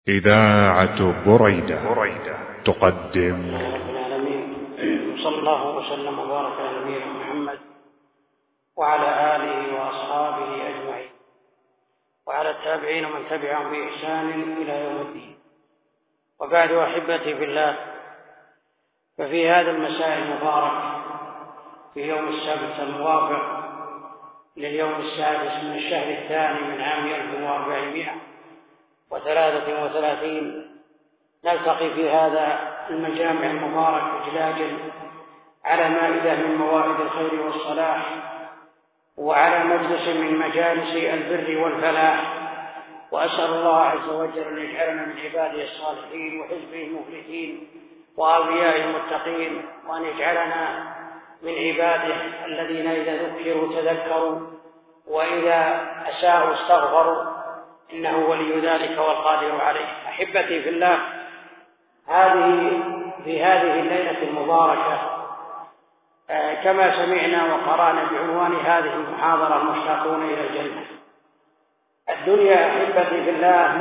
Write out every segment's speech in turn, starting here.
إذاعة بريدة تقدم. رب العالمين، صلى الله وسلم وبارك على نبينا محمد وعلى آله وأصحابه أجمعين وعلى التابعين ومن تبعهم بإحسان إلى يوم الدين. وبعد، أحبتي في الله، ففي هذا المساء المبارك في يوم السبت الموافق لليوم السادس من الشهر الثاني من عام 1433 نلتقي في هذا المجامع المبارك إجلاجا على مائدة من موائد الخير والصلاح، وعلى مجلس من مجالس البر والفلاح. وأسأل الله عز وجل أن يجعلنا من عباده الصالحين وحزبه المفلحين وأوليائه المتقين، وأن يجعلنا من عباده الذين إذا ذكروا تذكروا وإذا أساءوا استغفروا، إنه ولي ذلك والقادر عليه. أحبتي في الله، في هذه الليلة المباركة كما سمعنا وقرأنا بعنوان هذه المحاضرة المشتاقون إلى الجنة. الدنيا أحبتي في الله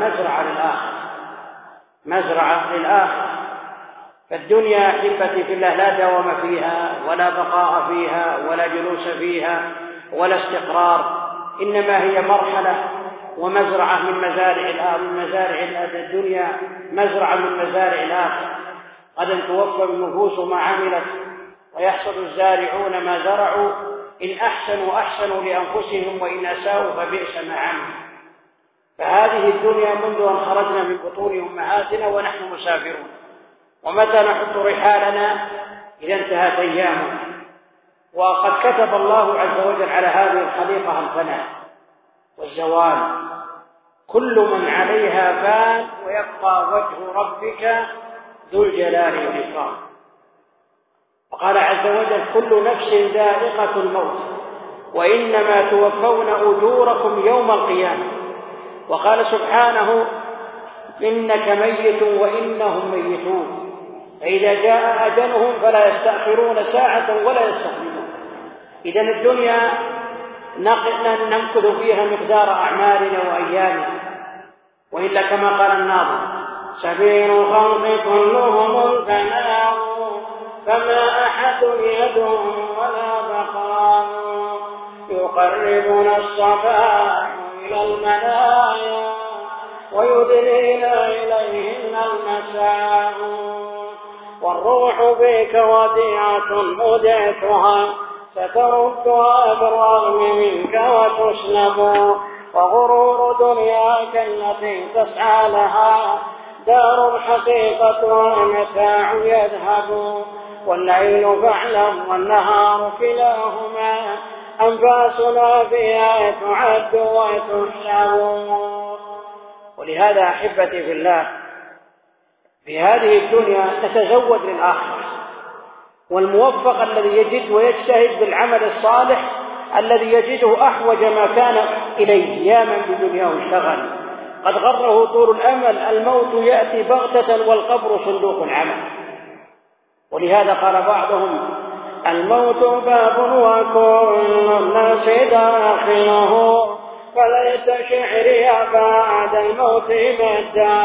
مزرعة للآخرة. فالدنيا أحبتي في الله لا دوام فيها ولا بقاء فيها ولا جلوس فيها ولا استقرار، إنما هي مرحلة ومزرعة من مزارع الدنيا، مزرعة من مزارع الآخرة. قد أن توفى النفوس ما عملت ويحصد الزارعون ما زرعوا، إن أحسنوا لأنفسهم وإن أساءوا فبئس ما عملوا. فهذه الدنيا منذ أن خرجنا من بطون أمهاتنا ونحن مسافرون، ومتى نحط رحالنا إذا انتهت أيامنا. وقد كتب الله عز وجل على هذه الخليقة الفناء والزوال، كل من عليها فان ويبقى وجه ربك ذو الجلال والإكرام. وقال عز وجل: كل نفس ذائقة الموت وإنما توفون أجوركم يوم القيامة. وقال سبحانه: إنك ميت وإنهم ميتون، فإذا جاء أجلهم فلا يستأخرون ساعة ولا يستقدمون. إذن الدنيا نمكث فيها مقدار أعمالنا وأيامنا، وإلا كما قال الناظم: سبيل الخلق كلهم الفناء، فما أحد يدعو ولا بقاء، يقربنا الصفاء إلى المنايا ويدنينا إليهن المساء، والروح بك وديعة مدعتها، ستردها بالرغم منك وتسلب، وغرور دنياك التي تسعى لها دار حقيقتها متاع يذهب، والليل فاعلم والنهار كلاهما أنفاسنا فيها تعد وتحسب. ولهذا أحبتي في الله، في هذه الدنيا نتزود للآخرة، والموفق الذي يجد ويجتهد بالعمل الصالح الذي يجده أحوج ما كان إليه، يا من بدنياه اشتغل قد غره طول الأمل، الموت يأتي بغتة والقبر صندوق العمل. ولهذا قال بعضهم: الموت باب وكل الناس داخله، فليت شعري بعد الموت ما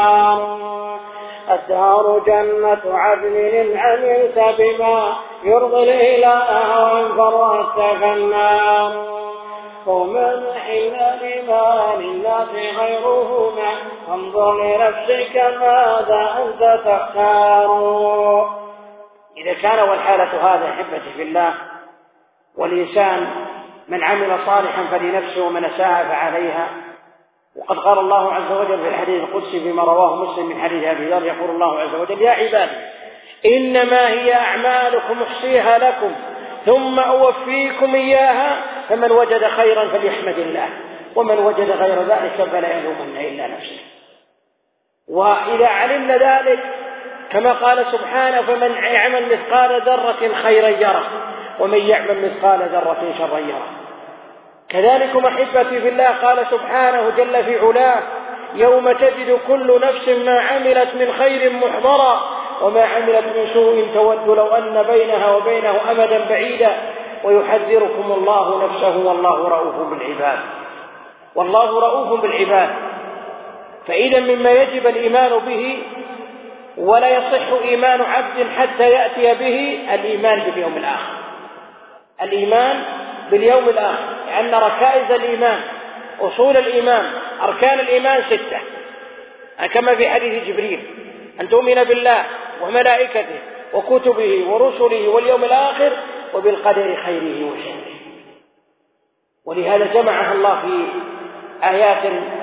الدار جنة عدن إن عملت بما يرضي الإله وإن فرطت فالنار، ومن حل لما للناس غيرهما، فانظر لنفسك ماذا أنت تختار. إذا كان والحالة هذا أحبتي في الله، والإنسان من عمل صالحا فلنفسه ومن أساء فعليها. وقد قال الله عز وجل في الحديث القدسي فيما رواه مسلم من حديث أبي ذر، يقول الله عز وجل: يا عبادي إنما هي أعمالكم أحصيها لكم ثم أوفيكم إياها، فمن وجد خيرا فليحمد الله، ومن وجد غير ذلك فلا يلومن إلا نفسه. وإذا علمنا ذلك كما قال سبحانه: فمن يعمل مثقال ذرة خيرا يره، ومن يعمل مثقال ذرة شرا يره. كذلك أحبتي في الله قال سبحانه جل في علاه: يوم تجد كل نفس ما عملت من خير محضرا، وما عملت من سوء تود لو أن بينها وبينه أمدا بعيدا، ويحذركم الله نفسه والله رؤوف بالعباد. والله رؤوف بالعباد. فإذا مما يجب الإيمان به ولا يصح إيمان عبد حتى يأتي به الإيمان باليوم الآخر. الإيمان باليوم الآخر، لأن ركائز الإيمان، أصول الإيمان، أركان الإيمان 6 كما في حديث جبريل: أن تؤمن بالله وملائكته وكتبه ورسله واليوم الآخر وبالقدر خيره وشره. ولهذا جمعها الله في آيات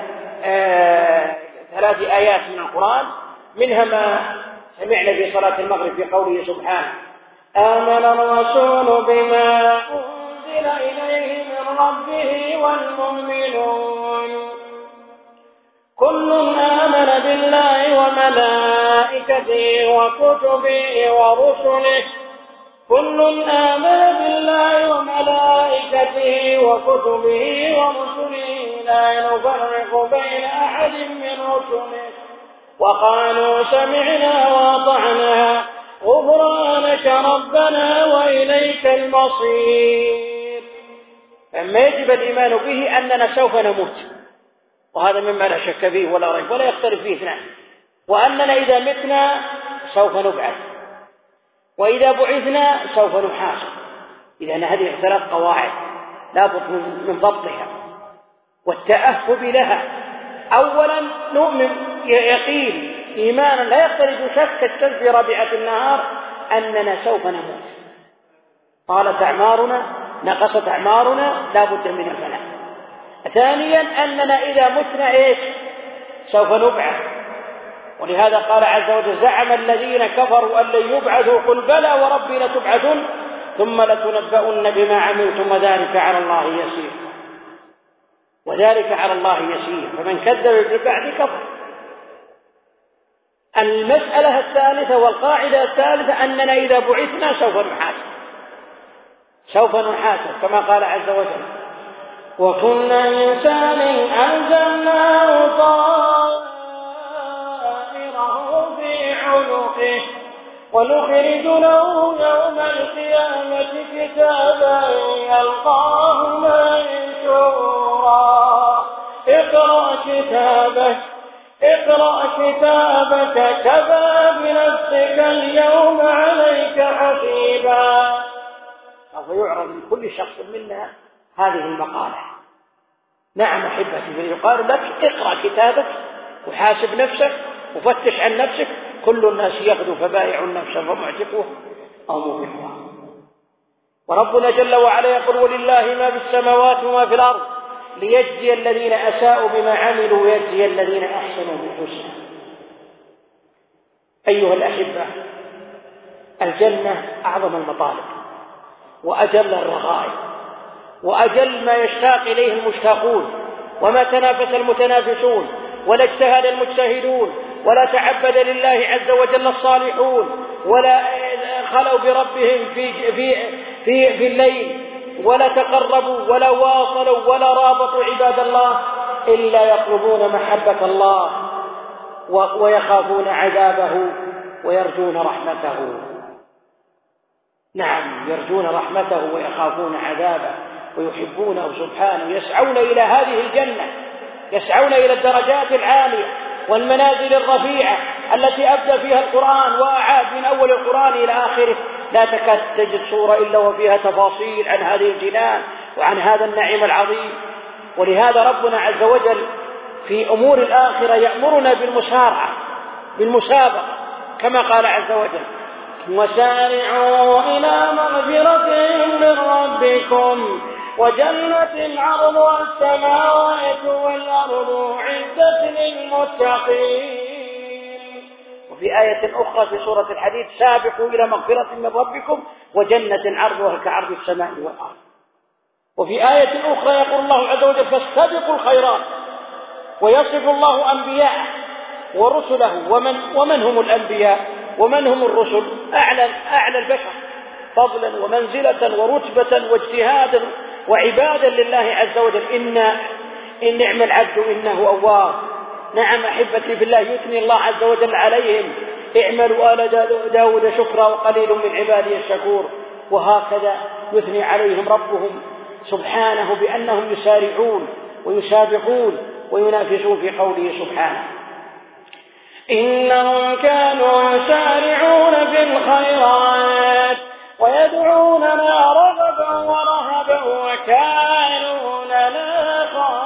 3 آيات من القرآن، منها ما سمعنا في صلاة المغرب في قوله سبحانه: آمن الرسول بما أنزل إليه من ربه والمؤمنون كل آمن بالله وملائكته وكتبه ورسله كل آمن بالله وملائكته وكتبه ورسله لا نفرق بين أحد من رسله وقالوا سمعنا وأطعنا غفرانك ربنا وإليك المصير. فما يجب الإيمان به أننا سوف نموت، وهذا مما لا شك فيه ولا ريب ولا يختلف فيه اثنان، وأننا إذا متنا سوف نبعث، وإذا بعثنا سوف نحاسب. إذا هذه 3 قواعد لا بد من ضبطها والتأهب لها. أولا نؤمن يقين إيمانا لا يختلف شك الشمس في رابعة النهار أننا سوف نموت، طالت أعمارنا نقصت أعمارنا لا بد من الفناء. ثانيا أننا إذا متنا سوف نبعث، ولهذا قال عز وجل: زعم الذين كفروا أن لن يبعثوا قل بلى وربي لتبعثن ثم لتنبؤن بما عملتم وذلك على الله يسير. وذلك على الله يسير، فمن كذب بالبعث كفر. المسألة الثالثة والقاعدة الثالثة أننا إذا بعثنا سوف نحاسب كما قال عز وجل: وكل إنسان ألزمناه طائره في عنقه ونخرج له يوم القيامة كتابا يلقاه منشورا اقرأ كتابك كفى بنفسك اليوم عليك حسيبا. سوف يعرض لكل شخص منا هذه المقالة. نعم أحبتي، يقال لك اقرأ كتابك وحاسب نفسك وفتش عن نفسك. كل الناس يغدو فبائع النفس فمعتقوه أو موبقوها. وربنا جل وعلا يقول: ولله ما في السماوات وما في الأرض ليجزي الذين أساءوا بما عملوا ويجزي الذين أحسنوا بالحسنى. أيها الأحبة، الجنة أعظم المطالب وأجل الرغائب وأجل ما يشتاق إليه المشتاقون، وما تنافس المتنافسون ولا اجتهد المجتهدون ولا تعبد لله عز وجل الصالحون ولا خلوا بربهم في الليل ولا تقربوا ولا واصلوا ولا رابطوا عباد الله إلا يطلبون محبة الله ويخافون عذابه ويرجون رحمته. نعم، يرجون رحمته ويخافون عذابه ويحبونه سبحانه، يسعون إلى هذه الجنة، يسعون إلى الدرجات العالية والمنازل الرفيعة التي أبدى فيها القرآن وأعاد من أول القرآن إلى آخره. لا تكاد تجد سورة إلا وفيها تفاصيل عن هذه الجنان وعن هذا النعيم العظيم. ولهذا ربنا عز وجل في أمور الآخرة يأمرنا بالمسابقة كما قال عز وجل: وسارعوا إلى مغفرة من ربكم وجنة عرضها السماوات والأرض أعدت للمتقين. وفي آية أخرى في سورة الحديد: سابقوا إلى مغفرة من ربكم وجنة عرضها كعرض السماء والأرض. وفي آية أخرى يقول الله عز وجل: فاستبقوا الخيرات. ويصف الله أنبياءه ورسله ومن هم الأنبياء ومن هم الرسل: أعلى البشر فضلا ومنزلة ورتبة واجتهادا وعبادا لله عز وجل. إن نعم العبد إنه أواب. نعم أحبتي بالله، يثني الله عز وجل عليهم: اعملوا آل داود شكرا وقليل من عبادي الشكور. وهكذا يثني عليهم ربهم سبحانه بأنهم يسارعون ويسابقون وينافسون في قوله سبحانه: إنهم كانوا يسارعون في الخيرات ويدعوننا رغبا ورهبا وكانوا لنا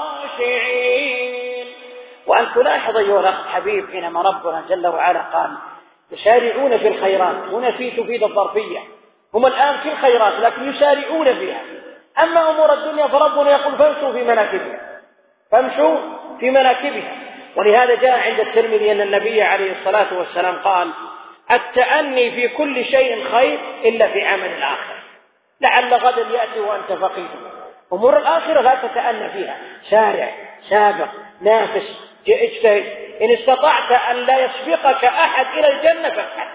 خاشعين. وأن تلاحظ أيها الأخ الحبيب حينما ربنا جل وعلا قال يسارعون في الخيرات، هنا في تفيد الظرفية، هم الآن في الخيرات لكن يسارعون فيها. أما أمور الدنيا فربنا يقول فامشوا في مناكبها، فامشوا في مناكبها. ولهذا جاء عند الترمذي أن النبي عليه الصلاة والسلام قال: التأني في كل شيء خير إلا في عمل الآخرة، لعل غدا يأتي وأنت فقيد. أمور الآخرة لا تتأنى فيها، سارع، سابق، نافس، اجتهد، إن استطعت أن لا يسبقك أحد إلى الجنة فافعل.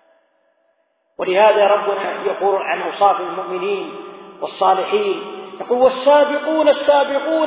ولهذا ربنا يقول عن أوصاف المؤمنين والصالحين، يقول: والسابقون السابقون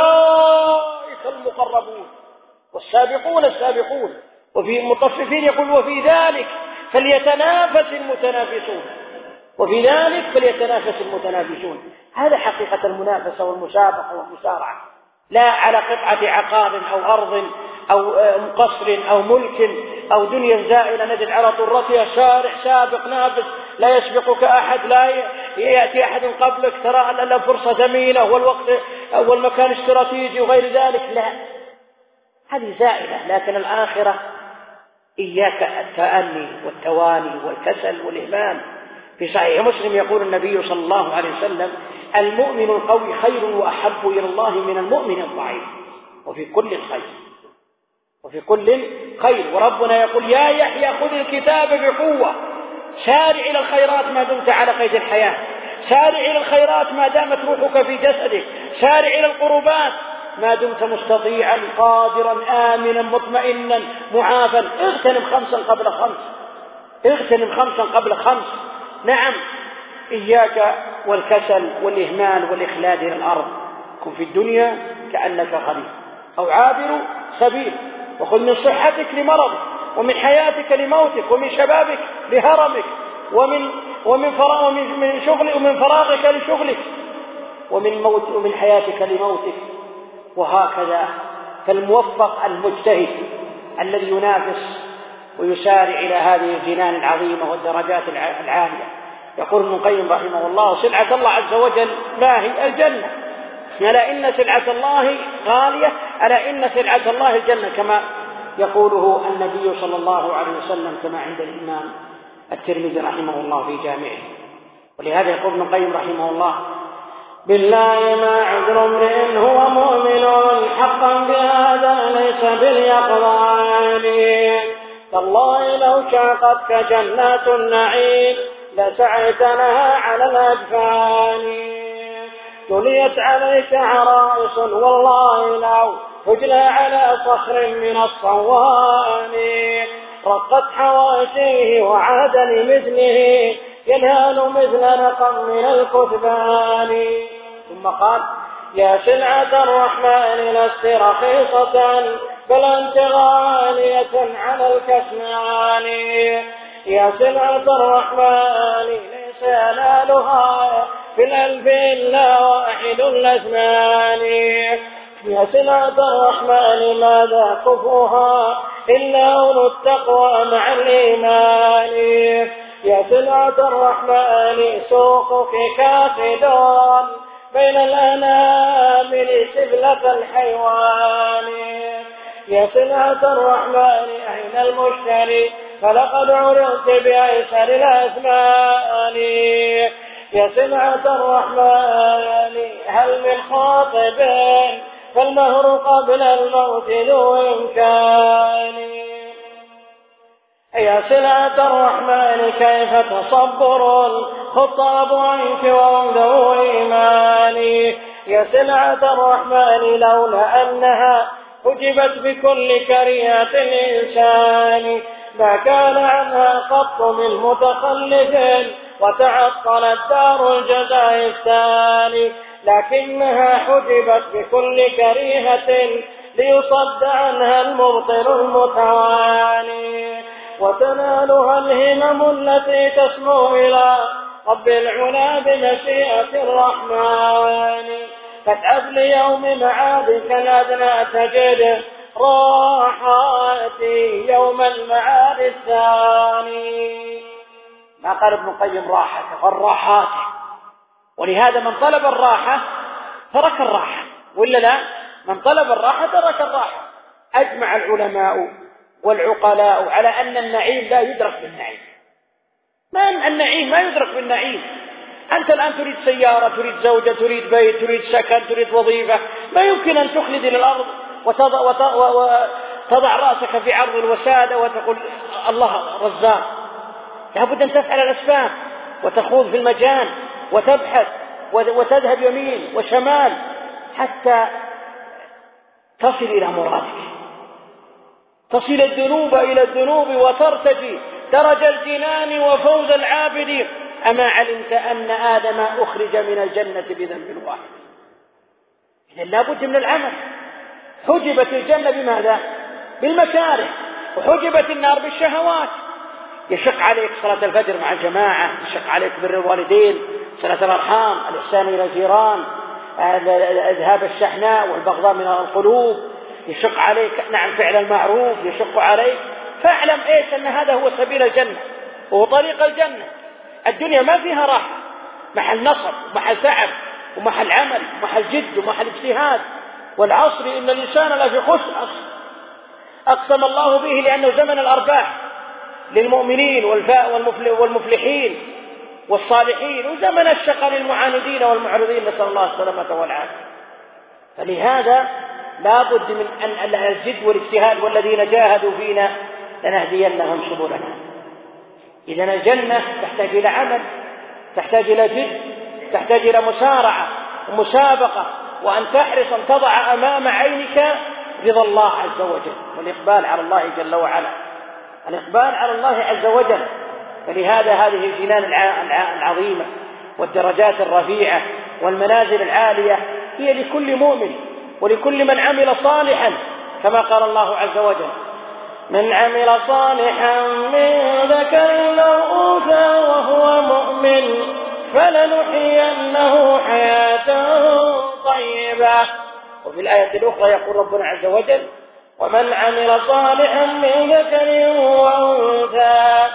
أولئك المقربون، والسابقون السابقون. وفي المطففين يقول: وفي ذلك فليتنافس المتنافسون، وفي ذلك فليتنافس المتنافسون. هذا حقيقة المنافسة والمسابقة والمسارعة، لا على قطعة عقار أو أرض أو قصر أو ملك أو دنيا زائلة نجد على طرتها سارع سابق نافس، لا يسبقك أحد، لا يأتي أحد قبلك، ترى أن فرصة ثمينة والوقت والمكان استراتيجي وغير ذلك، لا، هذه زائلة. لكن الآخرة إياك التأني والتواني والكسل والإهمال. في صحيح مسلم يقول النبي صلى الله عليه وسلم: المؤمن القوي خير وأحب إلى الله من المؤمن الضعيف، وفي كل خير، وفي كل خير. وربنا يقول: يا يحيى خذ الكتاب بقوة، سارع إلى الخيرات ما دمت على قيد الحياة، سارع إلى الخيرات ما دامت روحك في جسدك، سارع إلى القربات ما دمت مستطيعا قادرا آمنا مطمئنا معافا. اغتنم 5 قبل 5، اغتنم 5 قبل 5. نعم، إياك والكسل والإهمال والإخلاد إلى الأرض. كن في الدنيا كأنك غريب أو عابر سبيل، وخذ من صحتك لمرضك، ومن حياتك لموتك، ومن شبابك لهرمك، ومن فراغك لشغلك، ومن حياتك لموتك، وهكذا. فالموفق المجتهد الذي ينافس ويسارع إلى هذه الجنان العظيمة والدرجات العالية. يقول ابن القيم رحمه الله: سلعة الله عز وجل ما هي؟ الجنة. ألا إن سلعة الله غالية، ألا إن سلعة الله الجنة، كما يقوله النبي صلى الله عليه وسلم، كما عند الإمام الترمذي رحمه الله في جامعه. ولهذا يقول ابن القيم رحمه الله: بالله ما عذر امرئ هو مؤمن حقا بهذا ليس باليقظان، تالله لو شاقتك جنات النعيم لسعيتنا على الأجفان، تليت عليك عرائس والله لو تجلى على صخر من الصوان، رقت حواشيه وعاد لمثله ينهال مثل رقم من الكتبان. ثم قال: يا سلعة الرحمن لست رخيصة بل أنت غالية على الكسمان، يا سلعة الرحمن ليس ينالها في الألف إلا واحد الأثمان، يا سلعة الرحمن ماذا كفوها إلا أولو التقوى مع الإيمان، يا سلعة الرحمن سوقك كافدون بين الأنامل سبلة الحيوان، يا سلعة الرحمن أين المشتري فلقد عرضت بأيسر الأثمان، يا سلعة الرحمن هل من خاطب فالمهر قبل الموت ذو إمكان، يا سلعة الرحمن كيف تصبر الخطاب عنك وهم ذو إيمان، يا سلعة الرحمن لولا أنها حجبت بكل كريهة الإنسان ما كان عنها قط من متخلف وتعطلت دار الجزاء الثاني، لكنها حجبت بكل كريهة ليصد عنها المبطل المتواني، وتنالها الهمم التي تسمو إلى رب العلا بمشيئة الرحمن، فاتعب ليوم معادك الأدنى تجد راحتي يوم المعاد الثاني. ما قال ابن القيم راحتك، قال راحاتك. ولهذا من طلب الراحة ترك الراحة، ولا لا؟ من طلب الراحة ترك الراحة. أجمع العلماء والعقلاء على أن النعيم لا يدرك بالنعيم. النعيم ما يدرك بالنعيم. أنت الآن تريد سيارة، تريد زوجة، تريد بيت، تريد سكن، تريد وظيفة، ما يمكن أن تخلد إلى الأرض وتضع رأسك في عرض الوسادة وتقول الله رزاق. لابد أن تفعل الأسباب وتخوض في المجال وتبحث وتذهب يمين وشمال حتى تصل إلى مرادك، تصل الذنوب إلى الذنوب وترتجي درج الجنان وفوز العابدين. أما علمت أن آدم أخرج من الجنة بذنب واحد؟ إذن لا بد من العمل. حجبت الجنة بماذا؟ بالمكاره، وحجبت النار بالشهوات. يشق عليك صلاة الفجر مع الجماعة، يشق عليك بر الوالدين، صلة الأرحام، الإحسان إلى الجيران، إذهاب الشحناء والبغضاء من القلوب، يشق عليك نعم فعل المعروف، يشق عليك. فاعلم إيش أن هذا هو سبيل الجنة وهو طريق الجنة. الدنيا ما فيها راحة، محل نصب ومحل تعب ومحل عمل ومحل جد ومحل اجتهاد. والعصر إن الإنسان لفي خسر، أقسم الله به لأنه زمن الأرباح للمؤمنين والمفلحين والصالحين، وزمن الشقى للمعاندين والمعرضين، نسأل الله السلامة والعافية. فلهذا لا بد من أن الجد والاجتهاد، والذين جاهدوا فينا لنهدينهم سبلنا. إذن الجنة تحتاج إلى عمل، تحتاج إلى جد، تحتاج إلى مسارعة ومسابقة، وأن تحرص أن تضع أمام عينك رضا الله عز وجل والإقبال على الله جل وعلا، الإقبال على الله عز وجل. فلهذا هذه الجنان العظيمة والدرجات الرفيعة والمنازل العالية هي لكل مؤمن ولكل من عمل صالحا، كما قال الله عز وجل: من عمل صالحا من ذكر أو أنثى وهو مؤمن فلنحيينه حياة طيبة. وفي الآية الأخرى يقول ربنا عز وجل: ومن عمل صالحا من ذكر وأنثى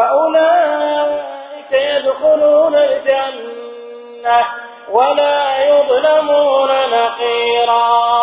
فأولئك يدخلون الجنة ولا يظلمون نقيرا.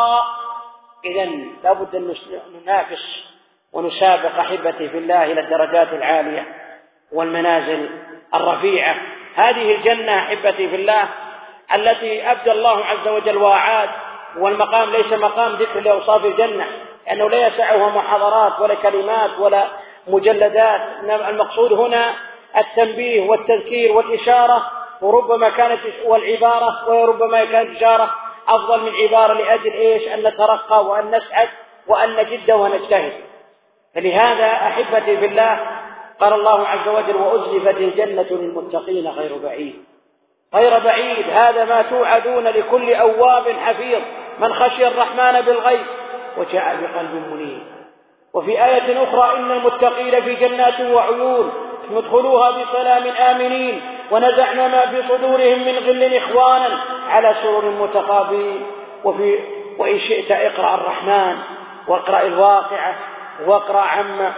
إذن لابد أن ننافس ونسابق أحبتي في الله إلى الدرجات العالية والمنازل الرفيعة. هذه الجنة أحبتي في الله التي أبدى الله عز وجل وأعاد، والمقام ليس مقام ذكر لأوصاف الجنة، لأنه لا يسعها محاضرات ولا كلمات ولا مجلدات. المقصود هنا التنبيه والتذكير والإشارة، وربما كانت والعبارة، وربما كانت إشارة أفضل من عبارة، لأجل إيش؟ أن نترقى وأن نسعد وأن نجد ونجتهد. فلهذا أحبتي في الله قال الله عز وجل: وأزلفت الجنة للمتقين غير بعيد. غير بعيد، هذا ما توعدون لكل أواب حفيظ من خشي الرحمن بالغيب وجاء بقلب منيب. وفي آية أخرى: إن المتقين في جنات وعيون يدخلوها بسلام آمنين ونزعنا ما في صدورهم من غل إخوانا على سرر متقابلين. وإن شئت اقرأ الرحمن واقرأ الواقعة واقرأ عم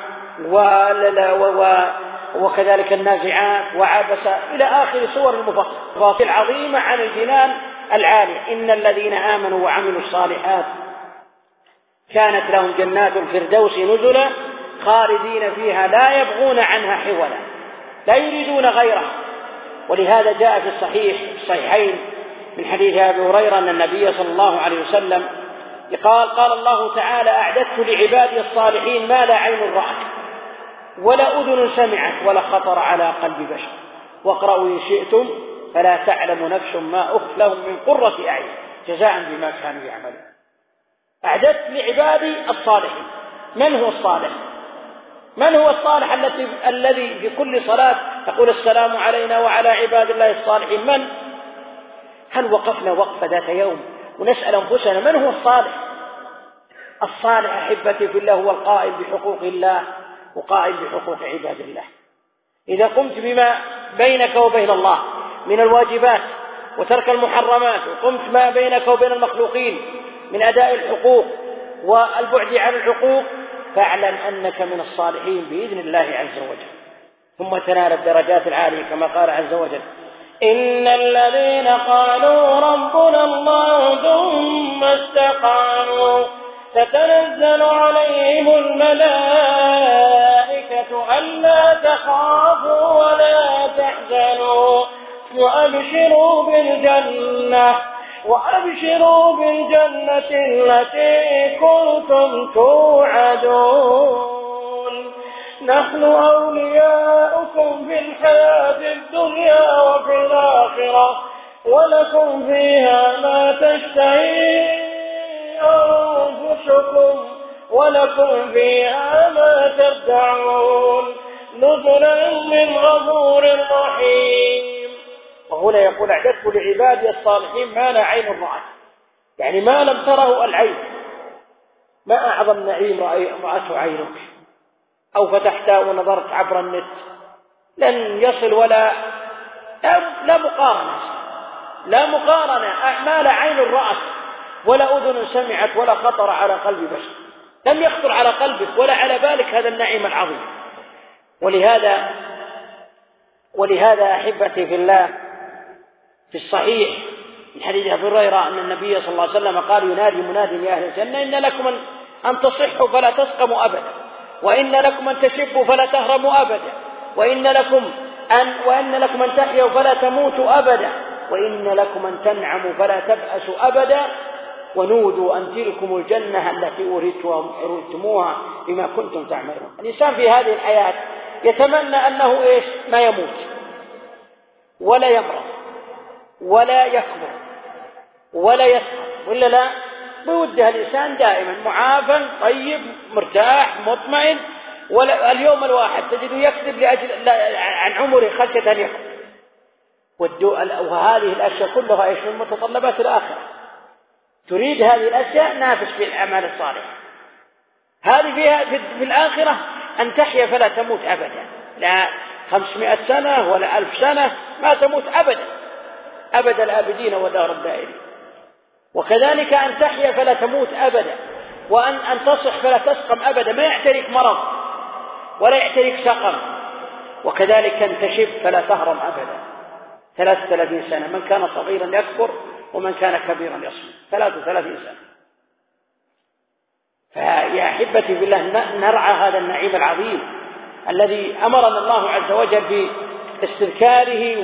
وكذلك النازعات وعبس إلى آخر سور المفصلة العظيمة عن الجنان العالية. إن الذين آمنوا وعملوا الصالحات كانت لهم جنات الفردوس نزلا خالدين فيها لا يبغون عنها حولا، لا يريدون غيرها. ولهذا جاء في الصحيحين من حديث أبي هريرة أن النبي صلى الله عليه وسلم قال الله تعالى: أعددت لعبادي الصالحين ما لا عين رأت ولا أذن سمعت ولا خطر على قلب بشر. واقرأوا إن شئتم فلا تعلم نفس ما أخفي لهم من قرة أعين جزاء بما كانوا يعملون. أعددت لعبادي الصالحين. من هو الصالح؟ من هو الصالح الذي في كل صلاة تقول: السلام علينا وعلى عباد الله الصالحين؟ من؟ هل وقفنا وقفة ذات يوم ونسأل أنفسنا من هو الصالح؟ الصالح أحبتي في الله هو القائم بحقوق الله وقائم بحقوق عباد الله. إذا قمت بما بينك وبين الله من الواجبات وترك المحرمات، وقمت ما بينك وبين المخلوقين من أداء الحقوق والبعد عن العقوق، فاعلم أنك من الصالحين بإذن الله عز وجل. ثم تنال الدرجات العالية كما قال عز وجل: إن الذين قالوا ربنا الله ثم استقاموا تتنزل عليهم الملائكة ألا تخافوا ولا تحزنوا وأبشروا بالجنة التي كنتم توعدون. نحن أولياؤكم في الحياة الدنيا وفي الآخرة ولكم فيها ما تشتهي أنفسكم ولكم فيها ما تدعون نزلا من غفور رحيم. وهنا يقول: أعددت لعبادي الصالحين ما لا عين رأت، يعني ما لم تره العين. ما أعظم نعيم رأته عينك أو فتحته ونظرت عبر النت، لن يصل ولا لا مقارنة ما لا عين رأت ولا أذن سمعت ولا خطر على قلب بشر، لم يخطر على قلبك ولا على بالك هذا النعيم العظيم. ولهذا أحبتي في الله، في الصحيح من حديث أبي هريرة أن النبي صلى الله عليه وسلم قال: ينادي مناد يا أهل الجنة إن لكم أن تصحوا فلا تسقموا أبدا، وإن لكم أن تشبوا فلا تهرموا أبدا، وإن لكم أن تحيوا فلا تموتوا أبدا، وإن لكم أن تنعموا فلا تبأسوا أبدا، ونودوا أن تلكم الجنة التي أورثتموها بما كنتم تعملون. الإنسان في هذه الحياة يتمنى أنه ما يموت ولا يمرض ولا يكبر ولا يسقط، ولا لا؟ بودها الإنسان دائما معافى طيب مرتاح مطمئن، واليوم الواحد تجده يكذب عن عمره خشية أن يكبر. وهذه الأشياء كلها من متطلبات الآخرة. تريد هذه الأشياء، نافس في الأعمال الصالحة. هذه فيها في الآخرة أن تحيا فلا تموت أبدا، لا 500 سنة ولا 1000 سنة، ما تموت أبدا أبدا الآبدين ودار الدائرين. وكذلك أن تحيا فلا تموت أبدا، وأن تصح فلا تسقم أبدا، ما يعترك مرض ولا يعترك سقم. وكذلك أن تشب فلا تهرم أبدا 33 سنة، من كان صغيرا يكبر ومن كان كبيرا يصغر 33 سنة. فيا أحبتي بالله، نرعى هذا النعيم العظيم الذي أمرنا الله عز وجل باستذكاره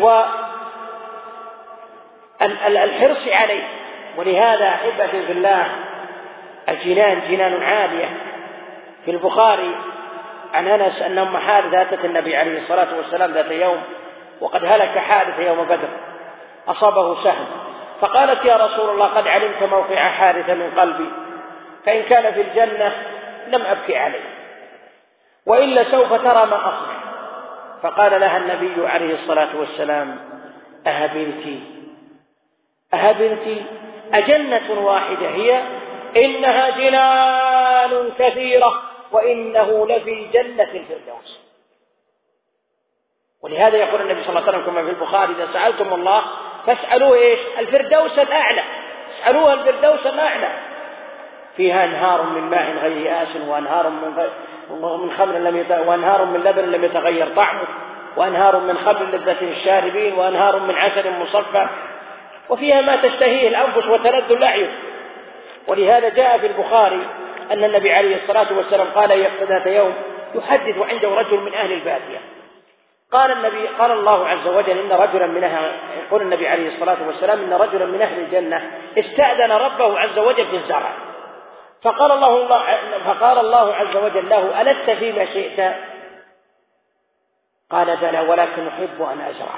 والحرص عليه. ولهذا أحبتي بالله، الجنان جنان عالية. في البخاري عن أنس أن أم حارثة أتت النبي عليه الصلاة والسلام ذات يوم وقد هلك حارثة يوم بدر، أصابه سهم، فقالت: يا رسول الله، قد علمت موقع حارثة من قلبي، فإن كان في الجنة لم أبكي عليه، وإلا سوف ترى ما أصنع. فقال لها النبي عليه الصلاة والسلام: أهبنتي أجنة واحدة هي؟ إنها جنان كثيرة وإنه لفي جنة الفردوس. ولهذا يقول النبي صلى الله عليه وسلم كما في البخاري: إذا سألتم الله فاسألوه الفردوس الأعلى، اسألوها الفردوس الأعلى، فيها أنهار من ماء غير آسن، وأنهار من خمر وأنهار من لبن لم يتغير طعمه، وأنهار من خمر لذة للشاربين، وأنهار من عسل مصفى، وفيها ما تشتهيه الأنفس وتلذ الأعين. ولهذا جاء في البخاري أن النبي عليه الصلاة والسلام قال ذات يوم يحدث عنده رجل من أهل البادية، قال الله عز وجل إن رجلا منها، يقول النبي عليه الصلاة والسلام إن رجلا من أهل الجنة استأذن ربه عز وجل في الزرع، فقال الله عز وجل له: ألست فيما شئت؟ قال: بلى، ولكن أحب أن أزرع.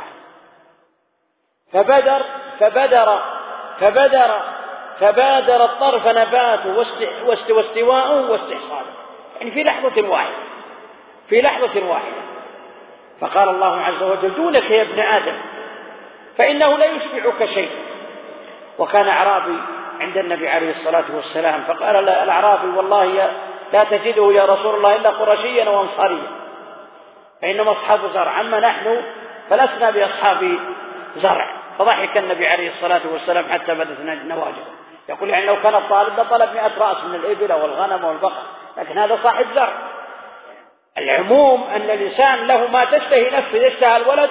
فبادر الطرف نباته واستواءه واستحصاله، يعني في لحظة واحدة. فقال الله عز وجل: دونك يا ابن آدم، فإنه لا يشبعك شيء. وكان أعرابي عند النبي عليه الصلاة والسلام، فقال الأعرابي: والله لا تجده يا رسول الله إلا قرشيا وأنصاريا، فإنما أصحاب زرع، أما نحن فلسنا بأصحاب زرع، فضحك النبي عليه الصلاة والسلام حتى بدت نواجذه. يقول يعني لو كان الطالب لطلب 100 رأس من الإبل والغنم والبقر، لكن هذا صاحب زرع. العموم أن الإنسان له ما تشتهي نفسه، يشتهى الولد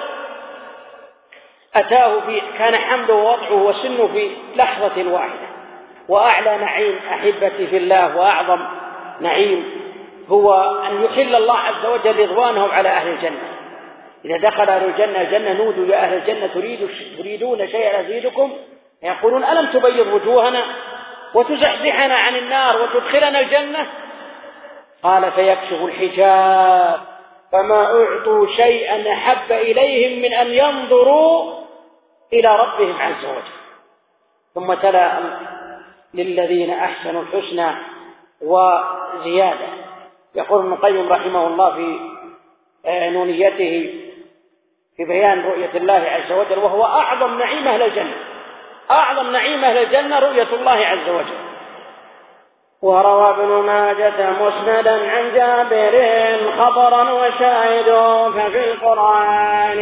أتاه في كان حمله ووضعه وسنه في لحظة واحدة. وأعلى نعيم أحبتي في الله وأعظم نعيم هو أن يحل الله عز وجل رضوانه على أهل الجنة. إذا دخل أهل الجنة نودوا يا أهل الجنة تريدون شيئا أزيدكم؟ يقولون ألم تبيض وجوهنا وتزحزحنا عن النار وتدخلنا الجنة؟ قال فيكشف الحجاب فما أعطوا شيئا أحب إليهم من أن ينظروا إلى ربهم عز وجل. ثم تلا للذين أحسنوا الحسنى وزيادة. يقول ابن القيم رحمه الله في نونيته في بيان رؤية الله عز وجل، وهو أعظم نعيم أهل الجنة، أعظم نعيم أهل الجنة رؤية الله عز وجل. وروى ابن ماجة مسندا عن جابر خبرا وشاهد ففي القرآن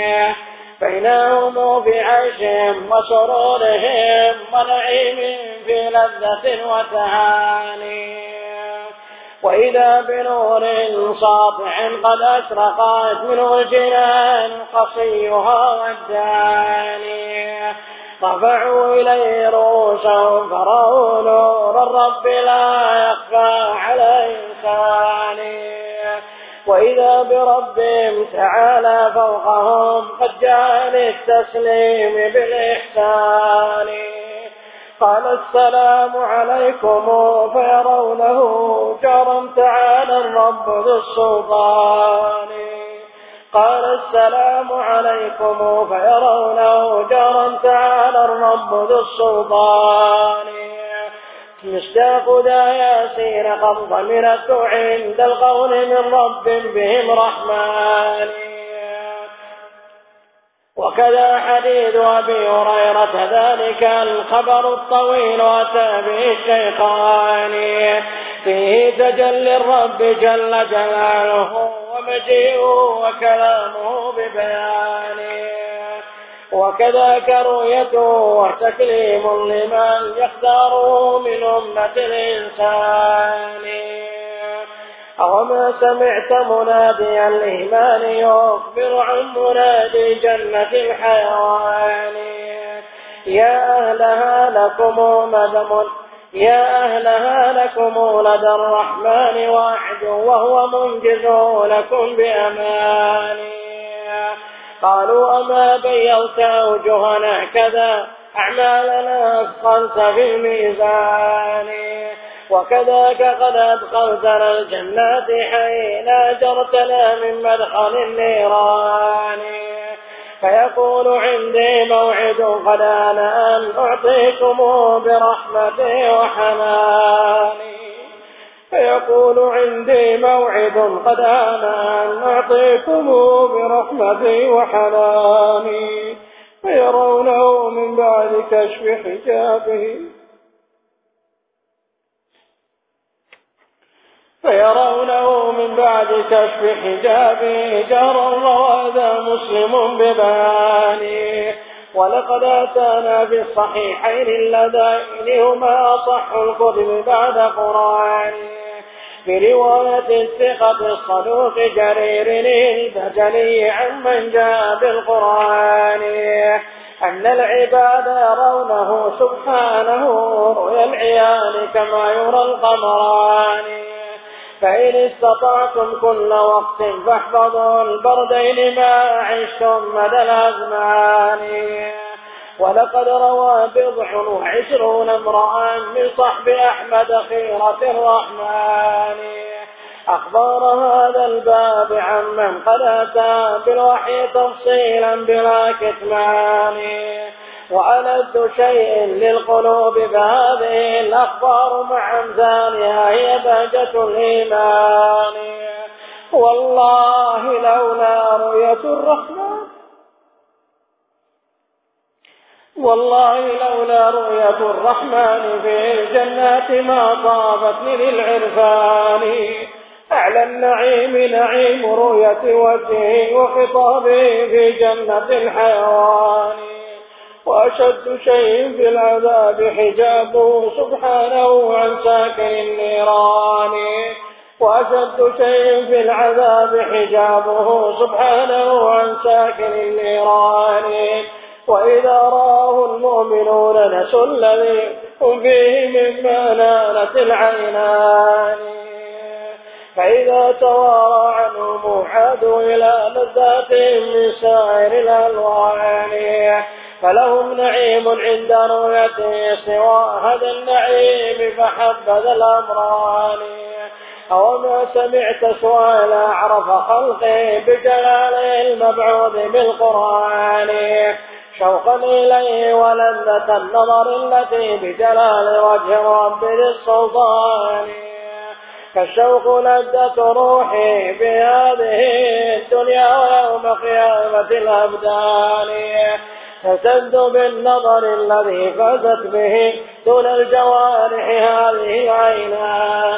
بينهم بعيشهم وسرورهم ونعيم في لذة وتهاني. وإذا بنور ساطع قد أشرقت منه الجنان قصيها والداني، رفعوا إليه رؤوسهم فرأوا نور الرب لا يخفى على إنسان. وإذا بربهم تعالى فوقهم قد جاء للتسليم بالإحسان. قال السلام عليكم فيرونه جارا تعالى الرب ذو السلطان. قال السلام عليكم فيرونه جارا تعالى الرب ذو السلطان. مصداق ذا ياسين قد ضمنت عند القول من رب بهم رحمن. وكذا حديث أبي هريرة ذلك الخبر الطويل أتى به الشيخان، فيه تجلي الرب جل جلاله ومجيئه وكلامه ببيانه. وكذاك رؤيته وتكليم لمن يختاره من أمة الإنسان. أوما سمعت منادي الإيمان يخبر عن منادي جنة الحيوان؟ يا أهلها لكم مدم، يا أهلها لكم لدى الرحمن وعد وهو منجز لكم بأمان. قالوا أما بيضت أوجهنا كذا أعمالنا أثقلت في الميزان. وكذاك قد أدخلتنا الجنات حين أجرتنا من مدخل النيران. فيقول عندي موعد قد آن أن أعطيكم برحمتي وحناني. فيقول عندي موعد قد آن أن أعطيكم برحمتي وحناني. فيرونه من بعد كشف حجابه، فيرونه من بعد كشف حجابه جهرا رواه مسلم ببيانه. ولقد أتانا في الصحيحين اللذين هما أصح الكتب بعد قرآن برواية الثقة الصدوق جرير البجلي عمن جاء بالقرآن أن العباد يرونه سبحانه رؤيا العيان كما يرى القمران. فإن استطعتم كل وقت فاحفظوا البردين ما عشتم مدى الأزمان. ولقد روى 27 امرأ من صحب أحمد خيرة الرحمن أخبار هذا الباب عمن قد أتى بالوحي تفصيلا بلا كتمان. وألذ شيء للقلوب فهذه الأخبار مع أمثالها هي بهجة الإيمان. والله لولا رؤية الرحمن، والله لولا رؤية الرحمن في الجنات ما طابتني للعرفان. أعلى النعيم نعيم رؤية وجهه وخطابه في جنة الحيوان. وأشد شيء في العذاب حجابه سبحانه عن ساكن النيران. وأشد شيء في العذاب حجابه سبحانه عن ساكن النيران. وإذا رآه المؤمنون نسوا الذي هم فيه مما نالت العينان. فإذا توارى عنهم عادوا إلى لذاتهم من سائر الألوان. فلهم نعيم عند رؤيته سوى هذا النعيم فحبذا الأمران. أوما سمعت سؤال أعرف خلقه بجلاله المبعوث بالقرآن شوقا إليه ولذة النظر التي بجلال وجه رب للسلطان. فالشوق لذة روحي في هذه الدنيا ويوم قيامة الأبدان. تسد بالنظر الذي فازت به دون الجوارح هذه العينان.